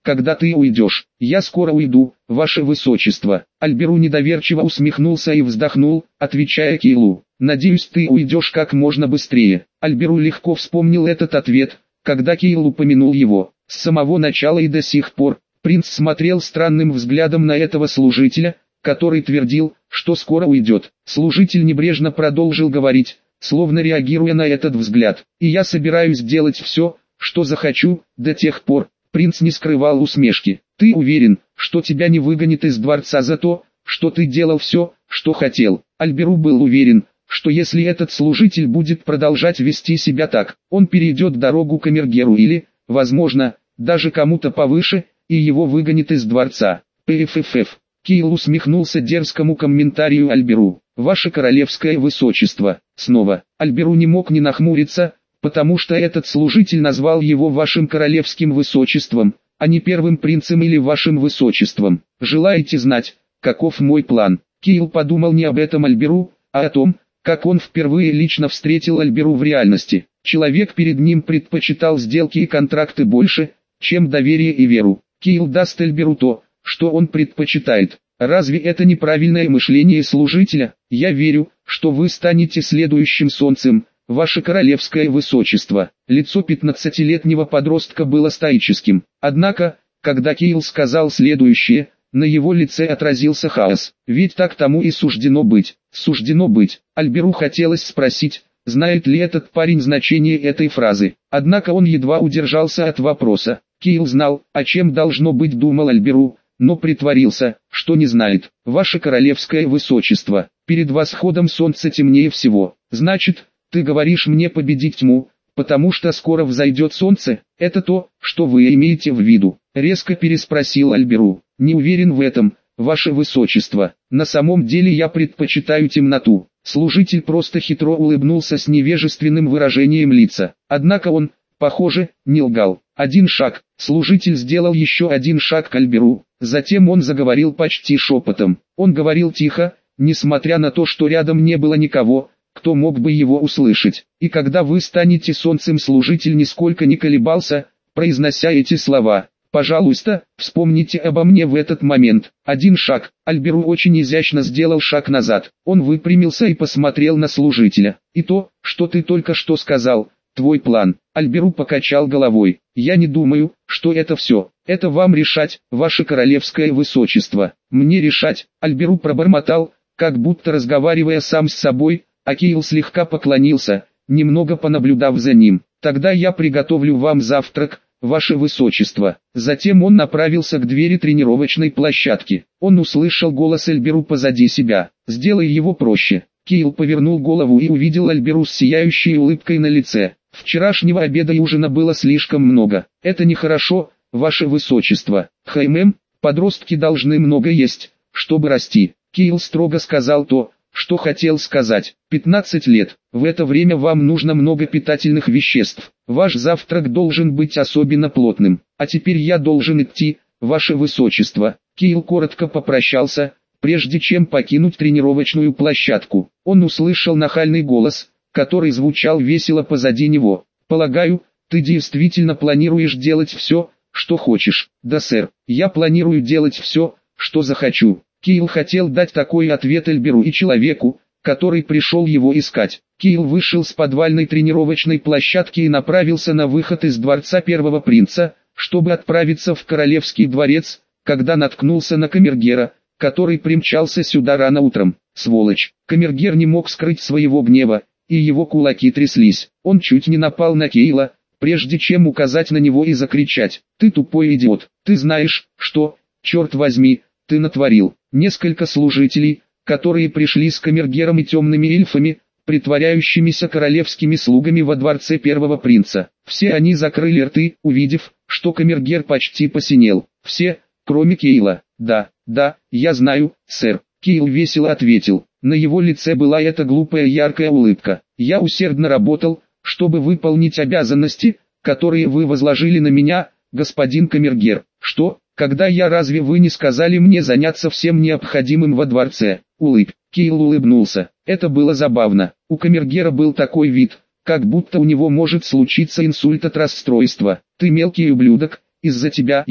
A: когда ты уйдешь. Я скоро уйду, ваше высочество. Альберу недоверчиво усмехнулся и вздохнул, отвечая Кейлу. Надеюсь, ты уйдешь как можно быстрее. Альберу легко вспомнил этот ответ, когда Кейл упомянул его. С самого начала и до сих пор, принц смотрел странным взглядом на этого служителя, который твердил, что скоро уйдет. Служитель небрежно продолжил говорить, словно реагируя на этот взгляд. И я собираюсь делать все, что захочу, до тех пор. Принц не скрывал усмешки. Ты уверен, что тебя не выгонят из дворца за то, что ты делал все, что хотел? Альберу был уверен, что если этот служитель будет продолжать вести себя так, он перейдет дорогу к Эмергеру или, возможно, даже кому-то повыше, и его выгонят из дворца. Пффф. Кейл усмехнулся дерзкому комментарию Альберу. Ваше королевское высочество. Снова. Альберу не мог не нахмуриться, потому что этот служитель назвал его вашим королевским высочеством, а не первым принцем или вашим высочеством. Желаете знать, каков мой план? Кейл подумал не об этом Альберу, а о том, как он впервые лично встретил Альберу в реальности. Человек перед ним предпочитал сделки и контракты больше, чем доверие и веру. Кейл даст Альберу то, что он предпочитает. Разве это неправильное мышление служителя? Я верю, что вы станете следующим солнцем, ваше королевское высочество. Лицо пятнадцатилетнего подростка было стоическим. Однако, когда Кейл сказал следующее, на его лице отразился хаос. Ведь так тому и суждено быть. Суждено быть. Альберу хотелось спросить, знает ли этот парень значение этой фразы. Однако он едва удержался от вопроса. Кейл знал, о чем должно быть думал Альберу, но притворился, что не знает. Ваше королевское высочество, перед восходом солнца темнее всего. Значит, ты говоришь мне победить тьму, потому что скоро взойдет солнце? Это то, что вы имеете в виду? Резко переспросил Альберу. Не уверен в этом, ваше высочество. На самом деле я предпочитаю темноту. Служитель просто хитро улыбнулся с невежественным выражением лица. Однако он, похоже, не лгал. Один шаг. Служитель сделал еще один шаг к Альберу. Затем он заговорил почти шепотом. Он говорил тихо, несмотря на то, что рядом не было никого, кто мог бы его услышать. И когда вы станете солнцем, служитель нисколько не колебался, произнося эти слова. Пожалуйста, вспомните обо мне в этот момент. Один шаг. Альберу очень изящно сделал шаг назад. Он выпрямился и посмотрел на служителя. И то, что ты только что сказал, твой план. Альберу покачал головой. Я не думаю, что это все. Это вам решать, ваше королевское высочество. Мне решать. Альберу пробормотал, как будто разговаривая сам с собой, а Кейл слегка поклонился, немного понаблюдав за ним. Тогда я приготовлю вам завтрак, ваше высочество. Затем он направился к двери тренировочной площадки. Он услышал голос Альберу позади себя. Сделай его проще. Кейл повернул голову и увидел Альберу с сияющей улыбкой на лице. Вчерашнего обеда и ужина было слишком много. Это нехорошо, ваше высочество. Хм, подростки должны много есть, чтобы расти. Кейл строго сказал то, что хотел сказать. пятнадцать лет. В это время вам нужно много питательных веществ. Ваш завтрак должен быть особенно плотным. А теперь я должен идти, ваше высочество. Кейл коротко попрощался, прежде чем покинуть тренировочную площадку. Он услышал нахальный голос, который звучал весело позади него. Полагаю, ты действительно планируешь делать все, что хочешь. Да, сэр, я планирую делать все, что захочу. Кейл хотел дать такой ответ Альберу и человеку, который пришел его искать. Кейл вышел с подвальной тренировочной площадки и направился на выход из дворца первого принца, чтобы отправиться в королевский дворец, когда наткнулся на камергера, который примчался сюда рано утром. Сволочь! Камергер не мог скрыть своего гнева, и его кулаки тряслись. Он чуть не напал на Кейла, прежде чем указать на него и закричать: «Ты тупой идиот! Ты знаешь, что, черт возьми, ты натворил?» Несколько служителей, которые пришли с камергером и темными эльфами, притворяющимися королевскими слугами во дворце первого принца. Все они закрыли рты, увидев, что камергер почти посинел. Все, кроме Кейла. «Да, да, я знаю, сэр», Кейл весело ответил. На его лице была эта глупая яркая улыбка. «Я усердно работал, чтобы выполнить обязанности, которые вы возложили на меня, господин камергер». «Что? Когда я разве вы не сказали мне заняться всем необходимым во дворце?» Улыб. Кейл улыбнулся. Это было забавно. У камергера был такой вид, как будто у него может случиться инсульт от расстройства. «Ты мелкий ублюдок, из-за тебя я...»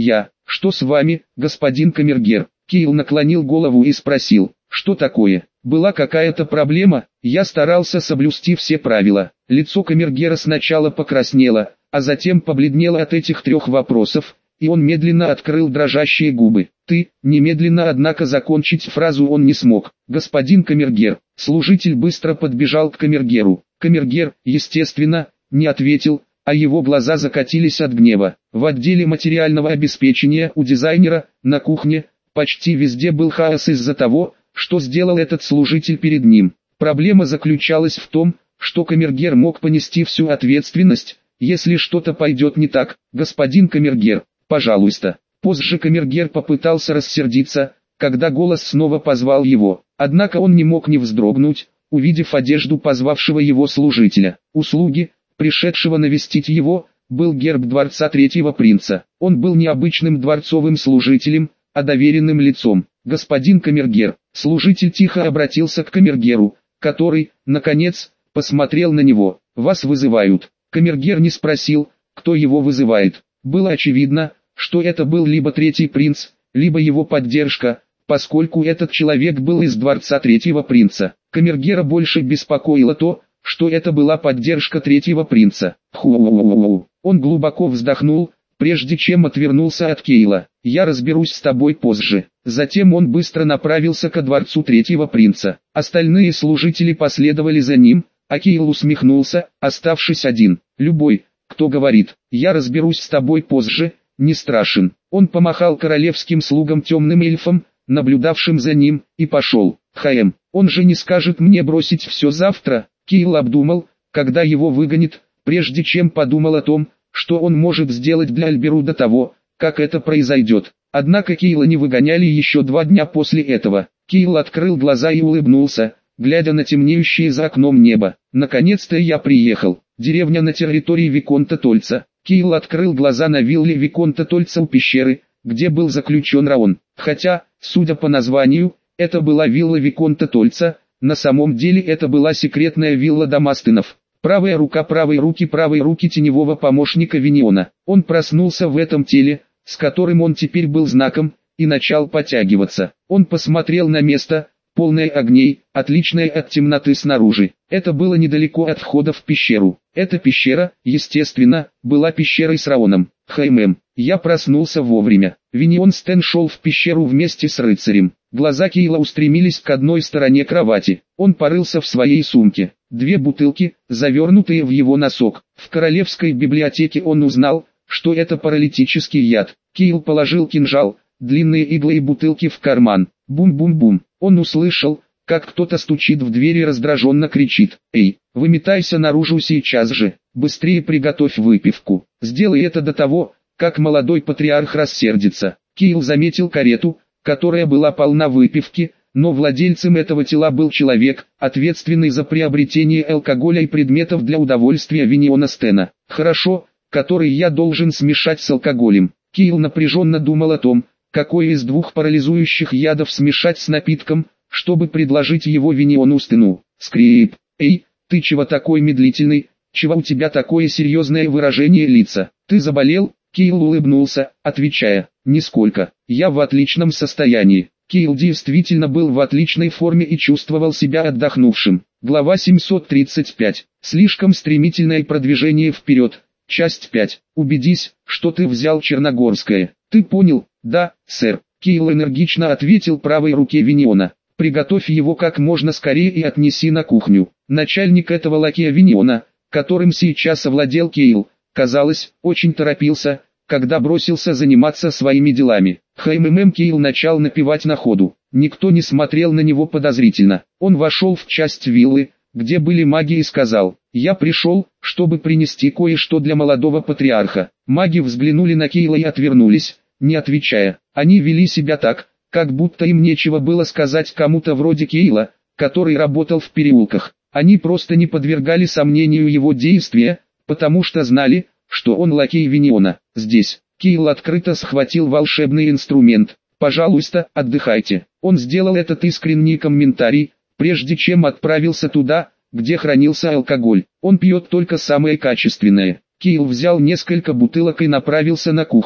A: «Что с вами, господин камергер?» Кейл наклонил голову и спросил, «Что такое? Была какая-то проблема?» Я старался соблюсти все правила. Лицо камергера сначала покраснело, а затем побледнело от этих трех вопросов, и он медленно открыл дрожащие губы. «Ты», немедленно однако закончить фразу он не смог. «Господин камергер». Служитель быстро подбежал к камергеру. Камергер, естественно, не ответил, а его глаза закатились от гнева. В отделе материального обеспечения у дизайнера, на кухне, почти везде был хаос из-за того, что сделал этот служитель перед ним. Проблема заключалась в том, что камергер мог понести всю ответственность, если что-то пойдет не так. «Господин камергер, пожалуйста». Позже камергер попытался рассердиться, когда голос снова позвал его. Однако он не мог не вздрогнуть, увидев одежду позвавшего его служителя. Услуги, пришедшего навестить его, был герб дворца третьего принца. Он был не обычным дворцовым служителем, а доверенным лицом. «Господин камергер». Служитель тихо обратился к камергеру, который, наконец, посмотрел на него. «Вас вызывают». Камергер не спросил, кто его вызывает. Было очевидно, что это был либо третий принц, либо его поддержка, поскольку этот человек был из дворца третьего принца. Камергера больше беспокоило то, что это была поддержка третьего принца. Ху-у-у-у. Он глубоко вздохнул, прежде чем отвернулся от Кейла. «Я разберусь с тобой позже». Затем он быстро направился ко дворцу третьего принца. Остальные служители последовали за ним, а Кейл усмехнулся, оставшись один. «Любой, кто говорит, я разберусь с тобой позже, не страшен». Он помахал королевским слугам темным эльфам, наблюдавшим за ним, и пошел. «Хаэм, он же не скажет мне бросить все завтра». Кейл обдумал, когда его выгонят, прежде чем подумал о том, что он может сделать для Альберу до того, как это произойдет. Однако Кейла не выгоняли еще два дня после этого. Кейл открыл глаза и улыбнулся, глядя на темнеющее за окном небо. «Наконец-то я приехал. Деревня на территории Виконта Тольца». Кейл открыл глаза на вилле Виконта Тольца у пещеры, где был заключен Раон. Хотя, судя по названию, это была вилла Виконта Тольца, на самом деле это была секретная вилла Дамастынов. Правая рука правой руки правой руки теневого помощника Виниона. Он проснулся в этом теле, с которым он теперь был знаком, и начал подтягиваться. Он посмотрел на место, полное огней, отличное от темноты снаружи. Это было недалеко от входа в пещеру. Эта пещера, естественно, была пещерой с Раоном. «Хаймэм, я проснулся вовремя». Винион Стэн шел в пещеру вместе с рыцарем. Глаза Кейла устремились к одной стороне кровати. Он порылся в своей сумке. Две бутылки, завернутые в его носок. В королевской библиотеке он узнал, что это паралитический яд. Кейл положил кинжал, длинные иглы и бутылки в карман. Бум-бум-бум. Он услышал, как кто-то стучит в дверь и раздраженно кричит: «Эй, выметайся наружу сейчас же, быстрее приготовь выпивку». Сделай это до того, как молодой патриарх рассердится. Кейл заметил карету, которая была полна выпивки, но владельцем этого тела был человек, ответственный за приобретение алкоголя и предметов для удовольствия Виниона Стена. «Хорошо, который я должен смешать с алкоголем». Кейл напряженно думал о том, какой из двух парализующих ядов смешать с напитком, чтобы предложить его Виниону Стену. Скрип. «Эй, ты чего такой медлительный, чего у тебя такое серьезное выражение лица? Ты заболел?» Кейл улыбнулся, отвечая: «Нисколько, я в отличном состоянии». Кейл действительно был в отличной форме и чувствовал себя отдохнувшим. Глава семьсот тридцать пять. Слишком стремительное продвижение вперед. Часть пять. Убедись, что ты взял Черногорское. Ты понял? Да, сэр. Кейл энергично ответил правой руке Виниона. Приготовь его как можно скорее и отнеси на кухню. Начальник этого лакея Виниона, которым сейчас овладел Кейл, казалось, очень торопился, когда бросился заниматься своими делами. Хайм Кейл начал напевать на ходу. Никто не смотрел на него подозрительно. Он вошел в часть виллы, где были маги, и сказал: «Я пришел, чтобы принести кое-что для молодого патриарха». Маги взглянули на Кейла и отвернулись, не отвечая. Они вели себя так, как будто им нечего было сказать кому-то вроде Кейла, который работал в переулках. Они просто не подвергали сомнению его действия, потому что знали, что он лакей Виниона. Здесь Кейл открыто схватил волшебный инструмент. «Пожалуйста, отдыхайте». Он сделал этот искренний комментарий, прежде чем отправился туда, где хранился алкоголь. Он пьет только самое качественное. Кейл взял несколько бутылок и направился на кухню.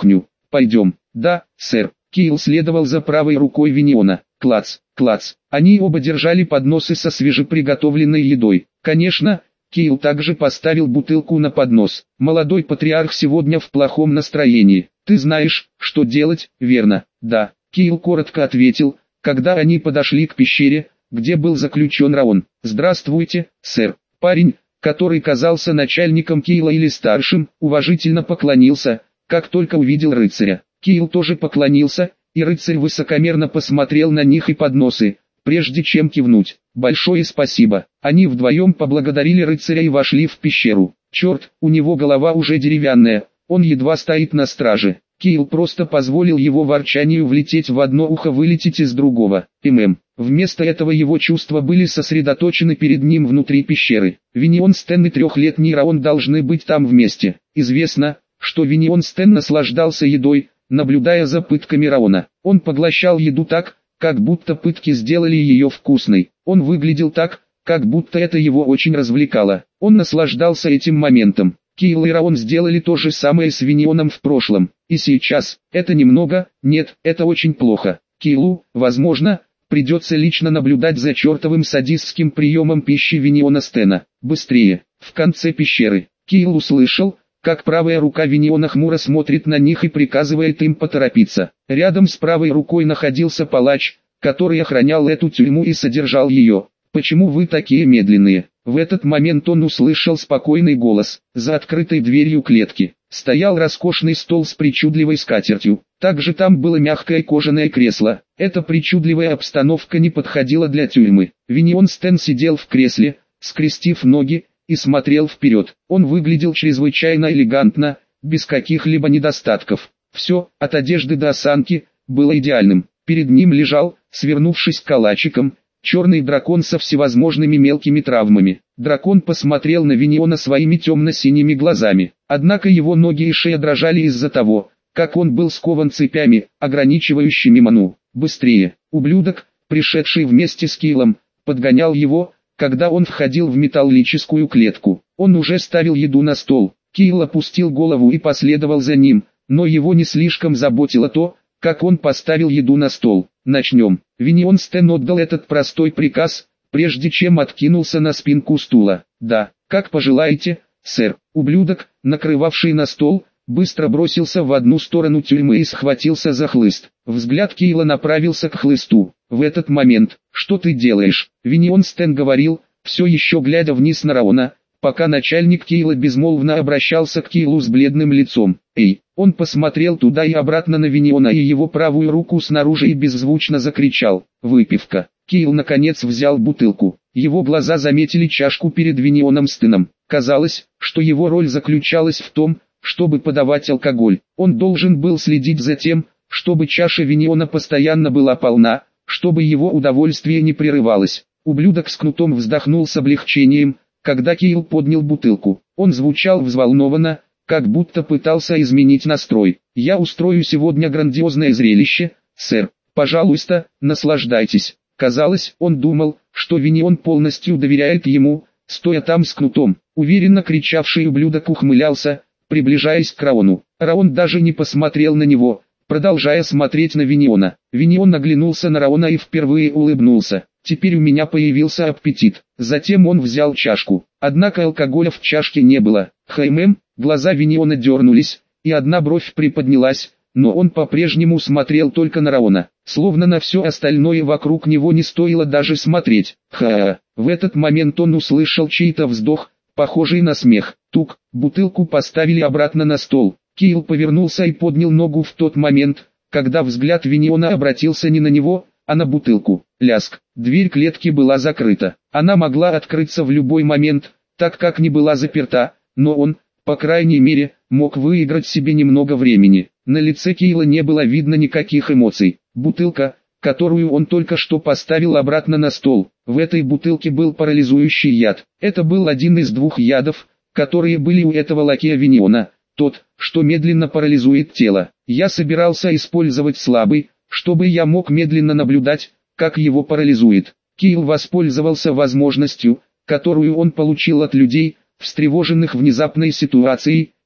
A: Пойдем. Да, сэр. Киил следовал за правой рукой Виниона. Клац, клац. Они оба держали подносы со свежеприготовленной едой. Конечно, Киил также поставил бутылку на поднос. Молодой патриарх сегодня в плохом настроении. Ты знаешь, что делать, верно? Да. Киил коротко ответил, когда они подошли к пещере, где был заключен Раон. Здравствуйте, сэр. Парень, который казался начальником Киила или старшим, уважительно поклонился, как только увидел рыцаря. Киил тоже поклонился, и рыцарь высокомерно посмотрел на них и подносы, прежде чем кивнуть. Большое спасибо. Они вдвоем поблагодарили рыцаря и вошли в пещеру. Черт, у него голова уже деревянная, он едва стоит на страже. Киил просто позволил его ворчанию влететь в одно ухо, вылететь из другого. ММ. Вместо этого его чувства были сосредоточены перед ним внутри пещеры. Винион Стэн и трехлетний Раон должны быть там вместе. Известно, что Винион Стэн наслаждался едой, наблюдая за пытками Раона. Он поглощал еду так, как будто пытки сделали ее вкусной. Он выглядел так, как будто это его очень развлекало. Он наслаждался этим моментом. Киил и Раон сделали то же самое с Винионом в прошлом. И сейчас, это немного, нет, это очень плохо. Киилу, возможно, придется лично наблюдать за чертовым садистским приемом пищи Виниона Стэна. Быстрее. В конце пещеры, Киил услышал, как правая рука Виниона хмуро смотрит на них и приказывает им поторопиться. Рядом с правой рукой находился палач, который охранял эту тюрьму и содержал ее. «Почему вы такие медленные?» В этот момент он услышал спокойный голос. За открытой дверью клетки стоял роскошный стол с причудливой скатертью. Также там было мягкое кожаное кресло. Эта причудливая обстановка не подходила для тюрьмы. Винион Стэн сидел в кресле, скрестив ноги, и смотрел вперед. Он выглядел чрезвычайно элегантно, без каких-либо недостатков. Все, от одежды до осанки, было идеальным. Перед ним лежал, свернувшись калачиком, черный дракон со всевозможными мелкими травмами. Дракон посмотрел на Виниона своими темно-синими глазами. Однако его ноги и шея дрожали из-за того, как он был скован цепями, ограничивающими ману. «Быстрее!» Ублюдок, пришедший вместе с Киилом, подгонял его, когда он входил в металлическую клетку. Он уже ставил еду на стол. Киил опустил голову и последовал за ним, но его не слишком заботило то, как он поставил еду на стол. «Начнем». Винион Стэн отдал этот простой приказ, прежде чем откинулся на спинку стула. «Да, как пожелаете, сэр». Ублюдок, накрывавший на стол, быстро бросился в одну сторону тюрьмы и схватился за хлыст. Взгляд Киила направился к хлысту. В этот момент, «Что ты делаешь?» Винион Стэн говорил, все еще глядя вниз на Раона, пока начальник Киила безмолвно обращался к Киилу с бледным лицом. «Эй!» Он посмотрел туда и обратно на Виниона и его правую руку снаружи и беззвучно закричал: «Выпивка!» Киил наконец взял бутылку. Его глаза заметили чашку перед Винионом Стэном. Казалось, что его роль заключалась в том, чтобы подавать алкоголь. Он должен был следить за тем, чтобы чаша Виниона постоянно была полна, чтобы его удовольствие не прерывалось. Ублюдок с кнутом вздохнул с облегчением, когда Киил поднял бутылку. Он звучал взволнованно, как будто пытался изменить настрой. «Я устрою сегодня грандиозное зрелище, сэр. Пожалуйста, наслаждайтесь». Казалось, он думал, что Винион полностью доверяет ему, стоя там с кнутом. Уверенно кричавший ублюдок ухмылялся, приближаясь к Раону. Раон даже не посмотрел на него, продолжая смотреть на Виниона. Винион оглянулся на Раона и впервые улыбнулся. «Теперь у меня появился аппетит». Затем он взял чашку. Однако алкоголя в чашке не было. «Хм». Глаза Виниона дернулись, и одна бровь приподнялась, но он по-прежнему смотрел только на Раона, словно на все остальное вокруг него не стоило даже смотреть. Ха-ха. В этот момент он услышал чей-то вздох, похожий на смех. Тук, бутылку поставили обратно на стол. Киил повернулся и поднял ногу в тот момент, когда взгляд Виниона обратился не на него, а на бутылку. Ляск. Дверь клетки была закрыта. Она могла открыться в любой момент, так как не была заперта, но он, по крайней мере, мог выиграть себе немного времени. На лице Киила не было видно никаких эмоций. Бутылка, которую он только что поставил обратно на стол. В этой бутылке был парализующий яд. Это был один из двух ядов, которые были у этого лакея Виниона. Тот, что медленно парализует тело. Я собирался использовать слабый, чтобы я мог медленно наблюдать, как его парализует. Киил воспользовался возможностью, которую он получил от людей, встревоженных внезапной ситуацией,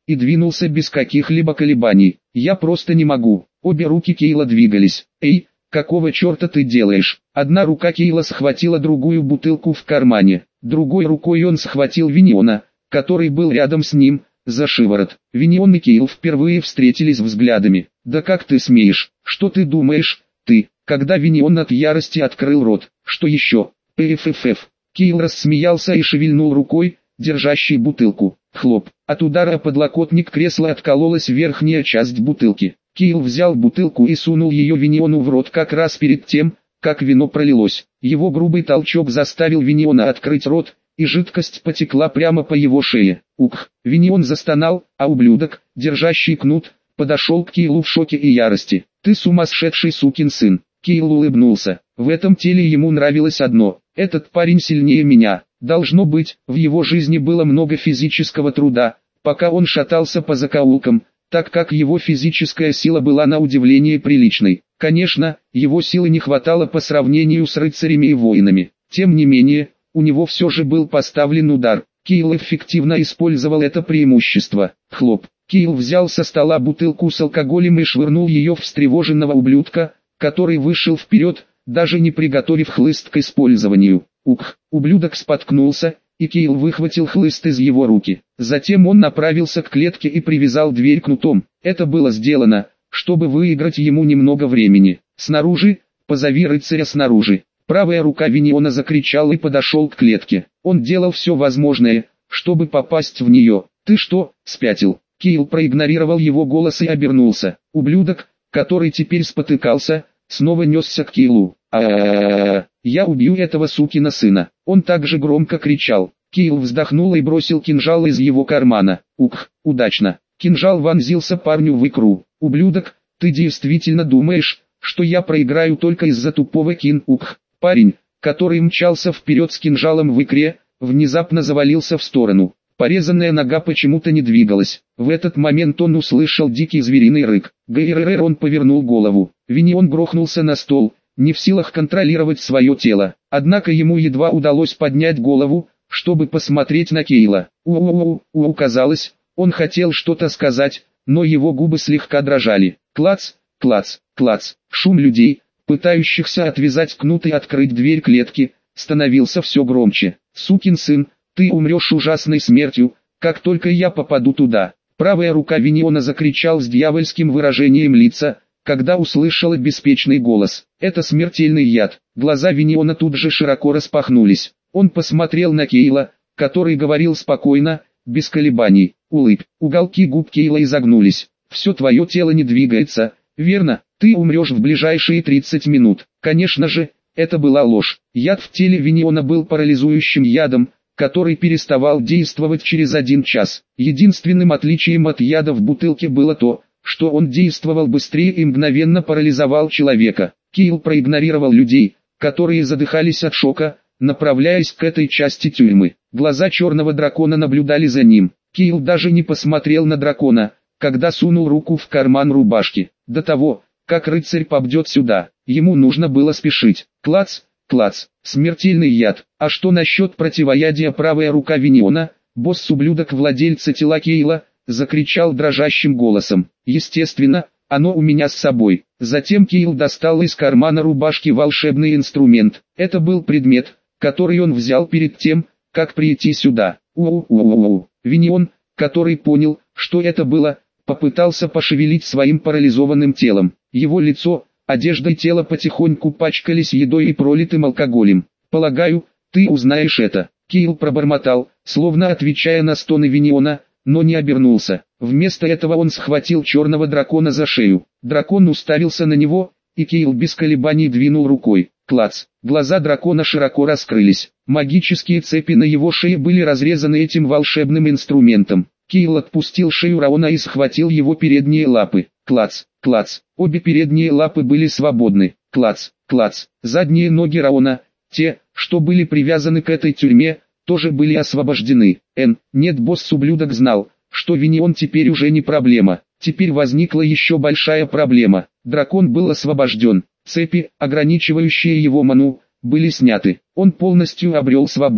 A: и двинулся без каких-либо колебаний. «Я просто не могу». Обе руки Кейла двигались. «Эй, какого черта ты делаешь?» Одна рука Кейла схватила другую бутылку в кармане. Другой рукой он схватил Виниона, который был рядом с ним, за шиворот. Винион и Кейл впервые встретились взглядами. «Да как ты смеешь? Что ты думаешь, ты?» Когда Винион от ярости открыл рот. «Что еще?» «Пффф». Кейл рассмеялся и шевельнул рукой, держащей бутылку. Хлоп. От удара о подлокотник кресла откололась верхняя часть бутылки. Кейл взял бутылку и сунул ее Виниону в рот как раз перед тем, как вино пролилось. Его грубый толчок заставил Виниона открыть рот, и жидкость потекла прямо по его шее. Ух! Винион застонал, а ублюдок, держащий кнут, подошел к Кейлу в шоке и ярости. «Ты сумасшедший сукин сын!» Кейл улыбнулся. В этом теле ему нравилось одно: этот парень сильнее меня. Должно быть, в его жизни было много физического труда, пока он шатался по закоулкам, так как его физическая сила была на удивление приличной. Конечно, его силы не хватало по сравнению с рыцарями и воинами. Тем не менее, у него все же был поставлен удар. Кейл эффективно использовал это преимущество. Хлоп. Кейл взял со стола бутылку с алкоголем и швырнул ее в встревоженного ублюдка, который вышел вперед, даже не приготовив хлыст к использованию. Ух, ублюдок споткнулся, и Кейл выхватил хлыст из его руки. Затем он направился к клетке и привязал дверь кнутом. Это было сделано, чтобы выиграть ему немного времени. «Снаружи, позови рыцаря снаружи». Правая рука Виниона закричал и подошел к клетке. Он делал все возможное, чтобы попасть в нее. «Ты что, спятил?» Кейл проигнорировал его голос и обернулся. Ублюдок, который теперь спотыкался, снова несся к Кейлу. «А-а-а, я убью этого сукина сына!» Он также громко кричал. Кейл вздохнул и бросил кинжал из его кармана. Ух, удачно! Кинжал вонзился парню в икру. «Ублюдок, ты действительно думаешь, что я проиграю только из-за тупого кин?» Ух, парень, который мчался вперед с кинжалом в икре, внезапно завалился в сторону. Порезанная нога почему-то не двигалась. В этот момент он услышал дикий звериный рык. Гайррр, он повернул голову. Винион грохнулся на стол, не в силах контролировать свое тело. Однако ему едва удалось поднять голову, чтобы посмотреть на Кейла. У-у-у-у, казалось, он хотел что-то сказать, но его губы слегка дрожали. Клац, клац, клац. Шум людей, пытающихся отвязать кнут и открыть дверь клетки, становился все громче. «Сукин сын, ты умрешь ужасной смертью, как только я попаду туда». Правая рука Виниона закричал с дьявольским выражением лица, когда услышала беспечный голос. «Это смертельный яд». Глаза Виниона тут же широко распахнулись. Он посмотрел на Кейла, который говорил спокойно, без колебаний. Улыб. Уголки губ Кейла изогнулись. «Все твое тело не двигается, верно? Ты умрешь в ближайшие тридцать минут». Конечно же, это была ложь. Яд в теле Виниона был парализующим ядом, который переставал действовать через один час. Единственным отличием от яда в бутылке было то, что он действовал быстрее и мгновенно парализовал человека. Кейл проигнорировал людей, которые задыхались от шока, направляясь к этой части тюрьмы. Глаза черного дракона наблюдали за ним. Кейл даже не посмотрел на дракона, когда сунул руку в карман рубашки. До того, как рыцарь побдет сюда, ему нужно было спешить. Клац, клац, смертельный яд. А что насчет противоядия? Правая рука Виниона, босс-ублюдок владельца тела Кейла, закричал дрожащим голосом. Естественно, оно у меня с собой. Затем Кейл достал из кармана рубашки волшебный инструмент. Это был предмет, который он взял перед тем, как прийти сюда. У-у-у-у-у. Винион, который понял, что это было, попытался пошевелить своим парализованным телом. Его лицо, одежда и тело потихоньку пачкались едой и пролитым алкоголем. «Полагаю, ты узнаешь это», — Кейл пробормотал, словно отвечая на стоны Виниона, но не обернулся. Вместо этого он схватил черного дракона за шею. Дракон уставился на него, и Кейл без колебаний двинул рукой. Клац. Глаза дракона широко раскрылись. Магические цепи на его шее были разрезаны этим волшебным инструментом. Кейл отпустил шею Раона и схватил его передние лапы. Клац, клац. Обе передние лапы были свободны. Клац, клац. Задние ноги Раона, те, что были привязаны к этой тюрьме, тоже были освобождены. Н. Нет, босс-ублюдок знал, что Винион теперь уже не проблема. Теперь возникла еще большая проблема. Дракон был освобожден. Цепи, ограничивающие его ману, были сняты. Он полностью обрел свободу.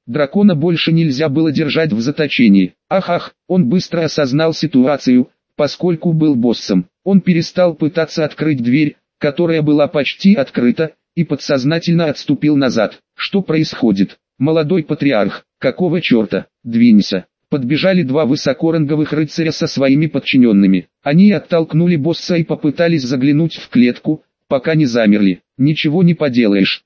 A: Дракона больше нельзя было держать в заточении. Ах-ах, он быстро осознал ситуацию, поскольку был боссом. Он перестал пытаться открыть дверь, которая была почти открыта, и подсознательно отступил назад. Что происходит? Молодой патриарх, какого черта? Двинься. Подбежали два высокоранговых рыцаря со своими подчиненными. Они оттолкнули босса и попытались заглянуть в клетку, пока не замерли. Ничего не поделаешь.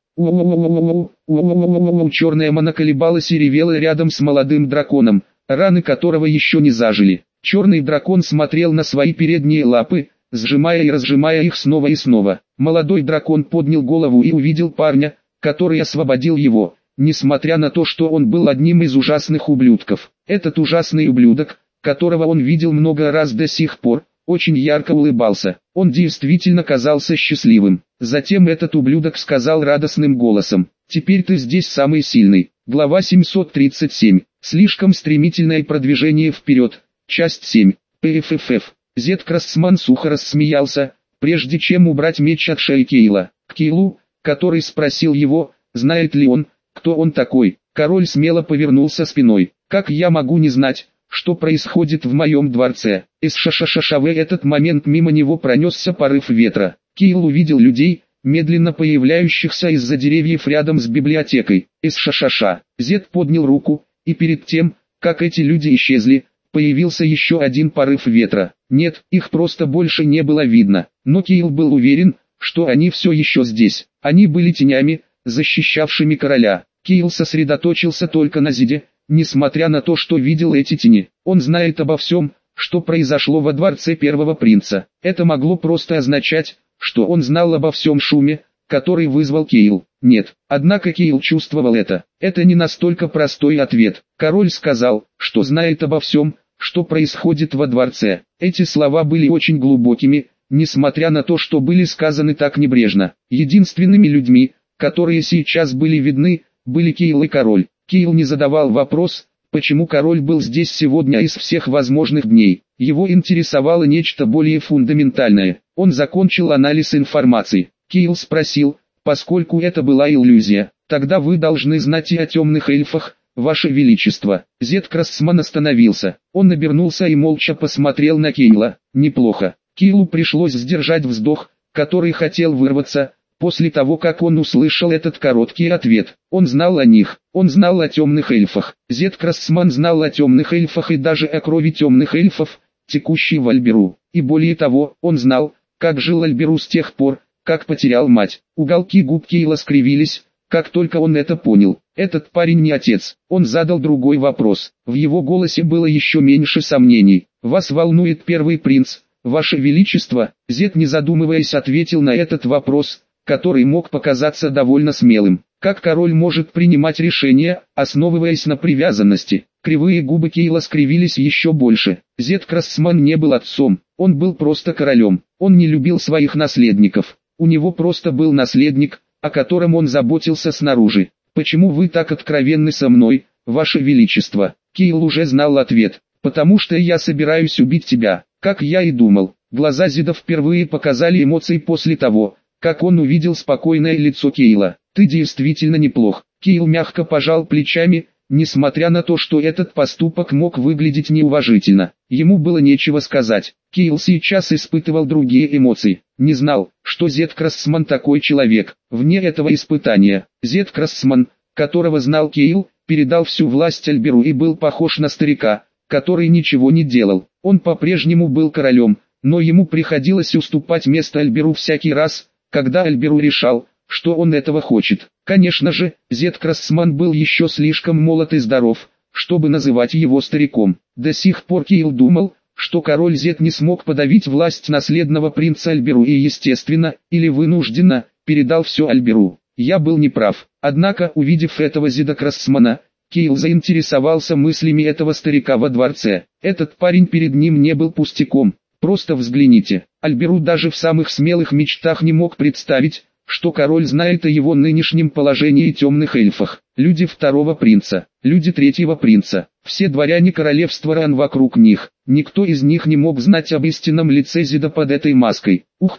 A: У-у-у-у-у-у-у-у-у-у-у-у. Черная мана колебалась и ревела рядом с молодым драконом, раны которого еще не зажили. Черный дракон смотрел на свои передние лапы, сжимая и разжимая их снова и снова. Молодой дракон поднял голову и увидел парня, который освободил его, несмотря на то, что он был одним из ужасных ублюдков. Этот ужасный ублюдок, которого он видел много раз до сих пор, очень ярко улыбался. Он действительно казался счастливым. Затем этот ублюдок сказал радостным голосом: «Теперь ты здесь самый сильный». Глава семьсот тридцать семь. Слишком стремительное продвижение вперед. Часть семь. ПФФ. Зед Красман сухо рассмеялся, прежде чем убрать меч от шеи Кейла. К Кейлу, который спросил его, знает ли он, кто он такой, король смело повернулся спиной. «Как я могу не знать, что происходит в моем дворце?» Из ша-ша-ша-ша в этот момент мимо него пронесся порыв ветра. Кейл увидел людей, медленно появляющихся из-за деревьев рядом с библиотекой. Из ша-ша-ша. Зед поднял руку, и перед тем, как эти люди исчезли, появился еще один порыв ветра. Нет, их просто больше не было видно. Но Кейл был уверен, что они все еще здесь. Они были тенями, защищавшими короля. Кейл сосредоточился только на Зиде, несмотря на то, что видел эти тени. Он знает обо всем, что произошло во дворце первого принца. Это могло просто означать, что он знал обо всем шуме, который вызвал Кейл. Нет, однако Кейл чувствовал это. Это не настолько простой ответ. Король сказал, что знает обо всем, что происходит во дворце. Эти слова были очень глубокими, несмотря на то, что были сказаны так небрежно. Единственными людьми, которые сейчас были видны, были Кейл и король. Кейл не задавал вопрос, почему король был здесь сегодня из всех возможных дней. Его интересовало нечто более фундаментальное. Он закончил анализ информации. Кейл спросил, поскольку это была иллюзия, тогда вы должны знать и о темных эльфах, ваше величество. Зед Красман остановился. Он обернулся и молча посмотрел на Кейла. Неплохо. Кейлу пришлось сдержать вздох, который хотел вырваться, после того как он услышал этот короткий ответ. Он знал о них, он знал о темных эльфах. Зед Красман знал о темных эльфах и даже о крови темных эльфов, текущей в Альберу. И более того, он знал, как жил Альберу с тех пор, как потерял мать. Уголки губ Кейла скривились, как только он это понял. Этот парень не отец. Он задал другой вопрос. В его голосе было еще меньше сомнений. «Вас волнует первый принц, ваше величество?» Зед, не задумываясь, ответил на этот вопрос, который мог показаться довольно смелым. Как король может принимать решения, основываясь на привязанности? Кривые губы Кейла скривились еще больше. Зед Красман не был отцом, он был просто королем. Он не любил своих наследников. У него просто был наследник, о котором он заботился снаружи. «Почему вы так откровенны со мной, ваше величество?» Кейл уже знал ответ. «Потому что я собираюсь убить тебя, как я и думал». Глаза Зида впервые показали эмоции после того, как он увидел спокойное лицо Кейла. «Ты действительно неплох». Кейл мягко пожал плечами, несмотря на то, что этот поступок мог выглядеть неуважительно. Ему было нечего сказать. Кейл сейчас испытывал другие эмоции. Не знал, что Зед Красман такой человек. Вне этого испытания, Зед Красман, которого знал Кейл, передал всю власть Альберу и был похож на старика, который ничего не делал. Он по-прежнему был королем, но ему приходилось уступать место Альберу всякий раз, когда Альберу решал, что он этого хочет. Конечно же, Зед Красман был еще слишком молод и здоров, чтобы называть его стариком. До сих пор Кейл думал, что король Зед не смог подавить власть наследного принца Альберу и естественно, или вынужденно, передал все Альберу. Я был неправ. Однако, увидев этого Зеда Красмана, Кейл заинтересовался мыслями этого старика во дворце. Этот парень перед ним не был пустяком. Просто взгляните. Альберу даже в самых смелых мечтах не мог представить, что король знает о его нынешнем положении и темных эльфах. Люди второго принца, люди третьего принца, все дворяне королевства Ран вокруг них. Никто из них не мог знать об истинном лице Зида под этой маской. Ух ты!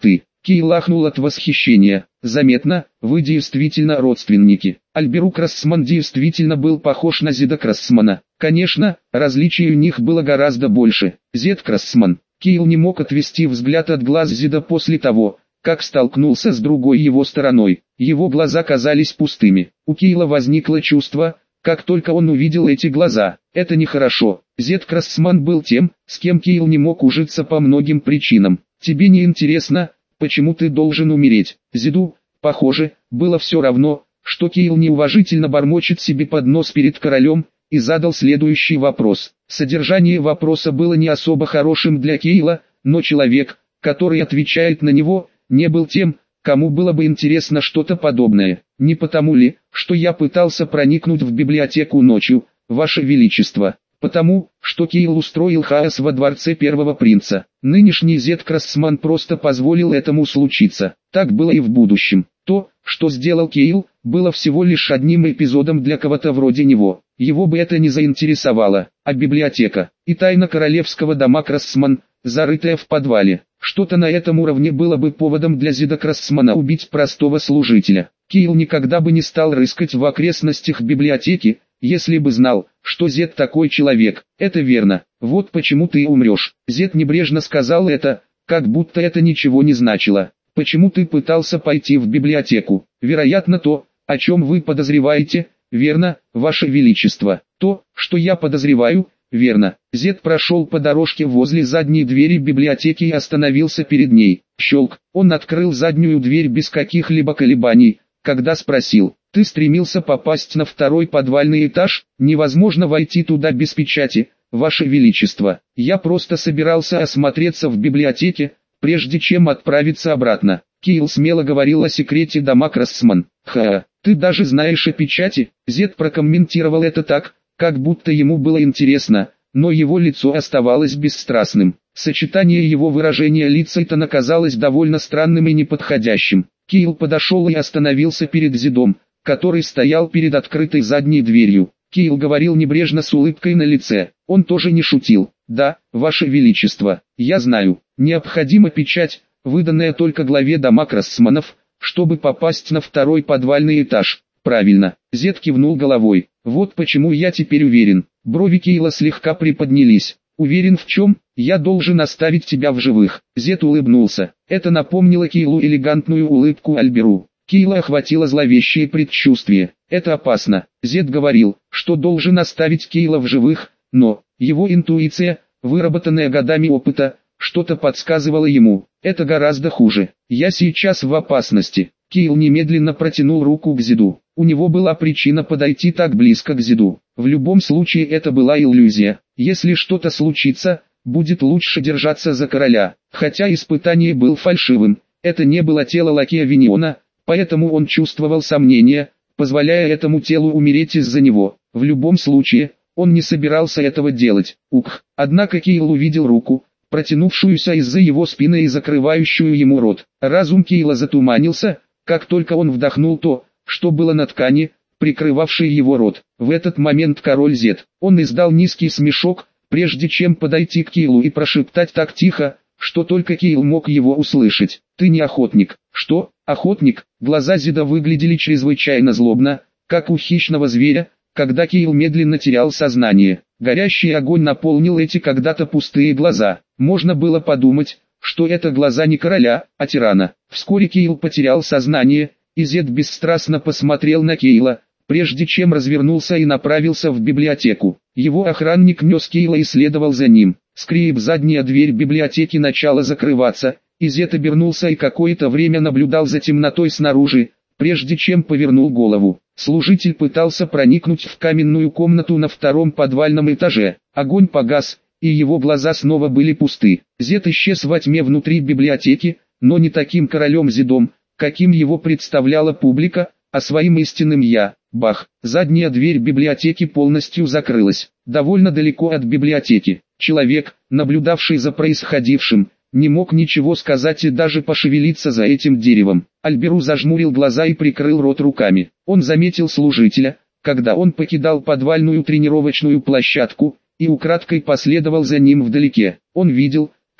A: Кейл ахнул от восхищения. Заметно, вы действительно родственники. Альберу Крассман действительно был похож на Зеда Крассмана. Конечно, различий у них было гораздо больше. Зед Крассман. Кейл не мог отвести взгляд от глаз Зеда после того, как столкнулся с другой его стороной. Его глаза казались пустыми. У Кейла возникло чувство, как только он увидел эти глаза. Это нехорошо. Зед Крассман был тем, с кем Кейл не мог ужиться по многим причинам. Тебе не интересно, почему ты должен умереть? Зеду, похоже, было все равно, что Кейл неуважительно бормочет себе под нос перед королем, и задал следующий вопрос. Содержание вопроса было не особо хорошим для Кейла, но человек, который отвечает на него, не был тем, кому было бы интересно что-то подобное. Не потому ли, что я пытался проникнуть в библиотеку ночью, Ваше Величество? Потому, что Кейл устроил хаос во дворце первого принца. Нынешний Зед Крассман просто позволил этому случиться. Так было и в будущем. То, что сделал Кейл, было всего лишь одним эпизодом для кого-то вроде него. Его бы это не заинтересовало. А библиотека и тайна королевского дома Крассман, зарытая в подвале. Что-то на этом уровне было бы поводом для Зеда Крассмана убить простого служителя. Кейл никогда бы не стал рыскать в окрестностях библиотеки, если бы знал, что Зед такой человек. Это верно. Вот почему ты умрешь. Зед небрежно сказал это, как будто это ничего не значило. Почему ты пытался пойти в библиотеку? Вероятно то, о чем вы подозреваете, верно, Ваше Величество. То, что я подозреваю, верно. Зед прошел по дорожке возле задней двери библиотеки и остановился перед ней. Щелк. Он открыл заднюю дверь без каких-либо колебаний, когда спросил: ты стремился попасть на второй подвальный этаж? Невозможно войти туда без печати, Ваше Величество. Я просто собирался осмотреться в библиотеке, прежде чем отправиться обратно. Кейл смело говорил о секрете дома Крассман. Ха, ты даже знаешь о печати? Зед прокомментировал это так, как будто ему было интересно, но его лицо оставалось бесстрастным. Сочетание его выражения лица и тона казалось довольно странным и неподходящим. Кейл подошел и остановился перед Зедом, который стоял перед открытой задней дверью. Кейл говорил небрежно с улыбкой на лице. Он тоже не шутил. Да, Ваше Величество, я знаю, необходима печать, выданная только главе дома Крассманов, чтобы попасть на второй подвальный этаж. Правильно. Зед кивнул головой. Вот почему я теперь уверен. Брови Кейла слегка приподнялись. Уверен в чем? Я должен оставить тебя в живых. Зед улыбнулся. Это напомнило Кейлу элегантную улыбку Альберу. Кейла охватило зловещее предчувствие. Это опасно. Зед говорил, что должен оставить Кейла в живых, но его интуиция, выработанная годами опыта, что-то подсказывало ему. Это гораздо хуже. Я сейчас в опасности. Кейл немедленно протянул руку к Зеду. У него была причина подойти так близко к Зеду. В любом случае это была иллюзия. Если что-то случится, будет лучше держаться за короля. Хотя испытание было фальшивым, это не было тело лакея Виниона, поэтому он чувствовал сомнения, позволяя этому телу умереть из-за него. В любом случае, он не собирался этого делать. Ух! Однако Кейл увидел руку, протянувшуюся из-за его спины и закрывающую ему рот. Разум Кейла затуманился, как только он вдохнул то, что было на ткани, прикрывавшей его рот. В этот момент король Зед, он издал низкий смешок, прежде чем подойти к Кейлу и прошептать так тихо, что только Кейл мог его услышать. Ты не охотник. Что, охотник? Глаза Зеда выглядели чрезвычайно злобно, как у хищного зверя, когда Кейл медленно терял сознание. Горящий огонь наполнил эти когда-то пустые глаза. Можно было подумать, что это глаза не короля, а тирана. Вскоре Кейл потерял сознание, и Зед бесстрастно посмотрел на Кейла, прежде чем развернулся и направился в библиотеку. Его охранник нес Кейла и следовал за ним. Скрип, задняя дверь библиотеки начала закрываться, и Зед обернулся и какое-то время наблюдал за темнотой снаружи, прежде чем повернул голову. Служитель пытался проникнуть в каменную комнату на втором подвальном этаже. Огонь погас, и его глаза снова были пусты. Зед исчез во тьме внутри библиотеки, но не таким королем Зедом, каким его представляла публика, а своим истинным «я». Бах! Задняя дверь библиотеки полностью закрылась. Довольно далеко от библиотеки. Человек, наблюдавший за происходившим, не мог ничего сказать и даже пошевелиться за этим деревом. Альберу зажмурил глаза и прикрыл рот руками. Он заметил служителя, когда он покидал подвальную тренировочную площадку, и украдкой последовал за ним вдалеке. Он видел,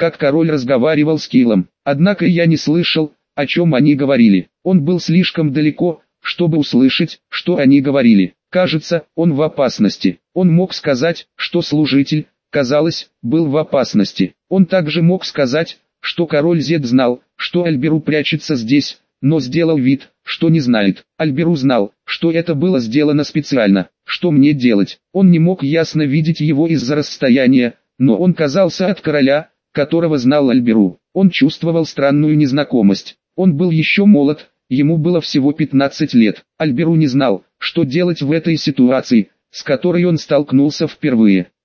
A: как король разговаривал с Килом. Однако я не слышал, о чем они говорили. Он был слишком далеко, чтобы услышать, что они говорили. Кажется, он в опасности. Он мог сказать, что служитель, казалось, был в опасности. Он также мог сказать, что король Зед знал, что Альберу прячется здесь, но сделал вид, что не знает. Альберу знал, что это было сделано специально. Что мне делать? Он не мог ясно видеть его из-за расстояния, но он казался от короля, которого знал Альберу. Он чувствовал странную незнакомость. Он был еще молод, ему было всего пятнадцать лет. Альберу не знал, что делать в этой ситуации, с которой он столкнулся впервые.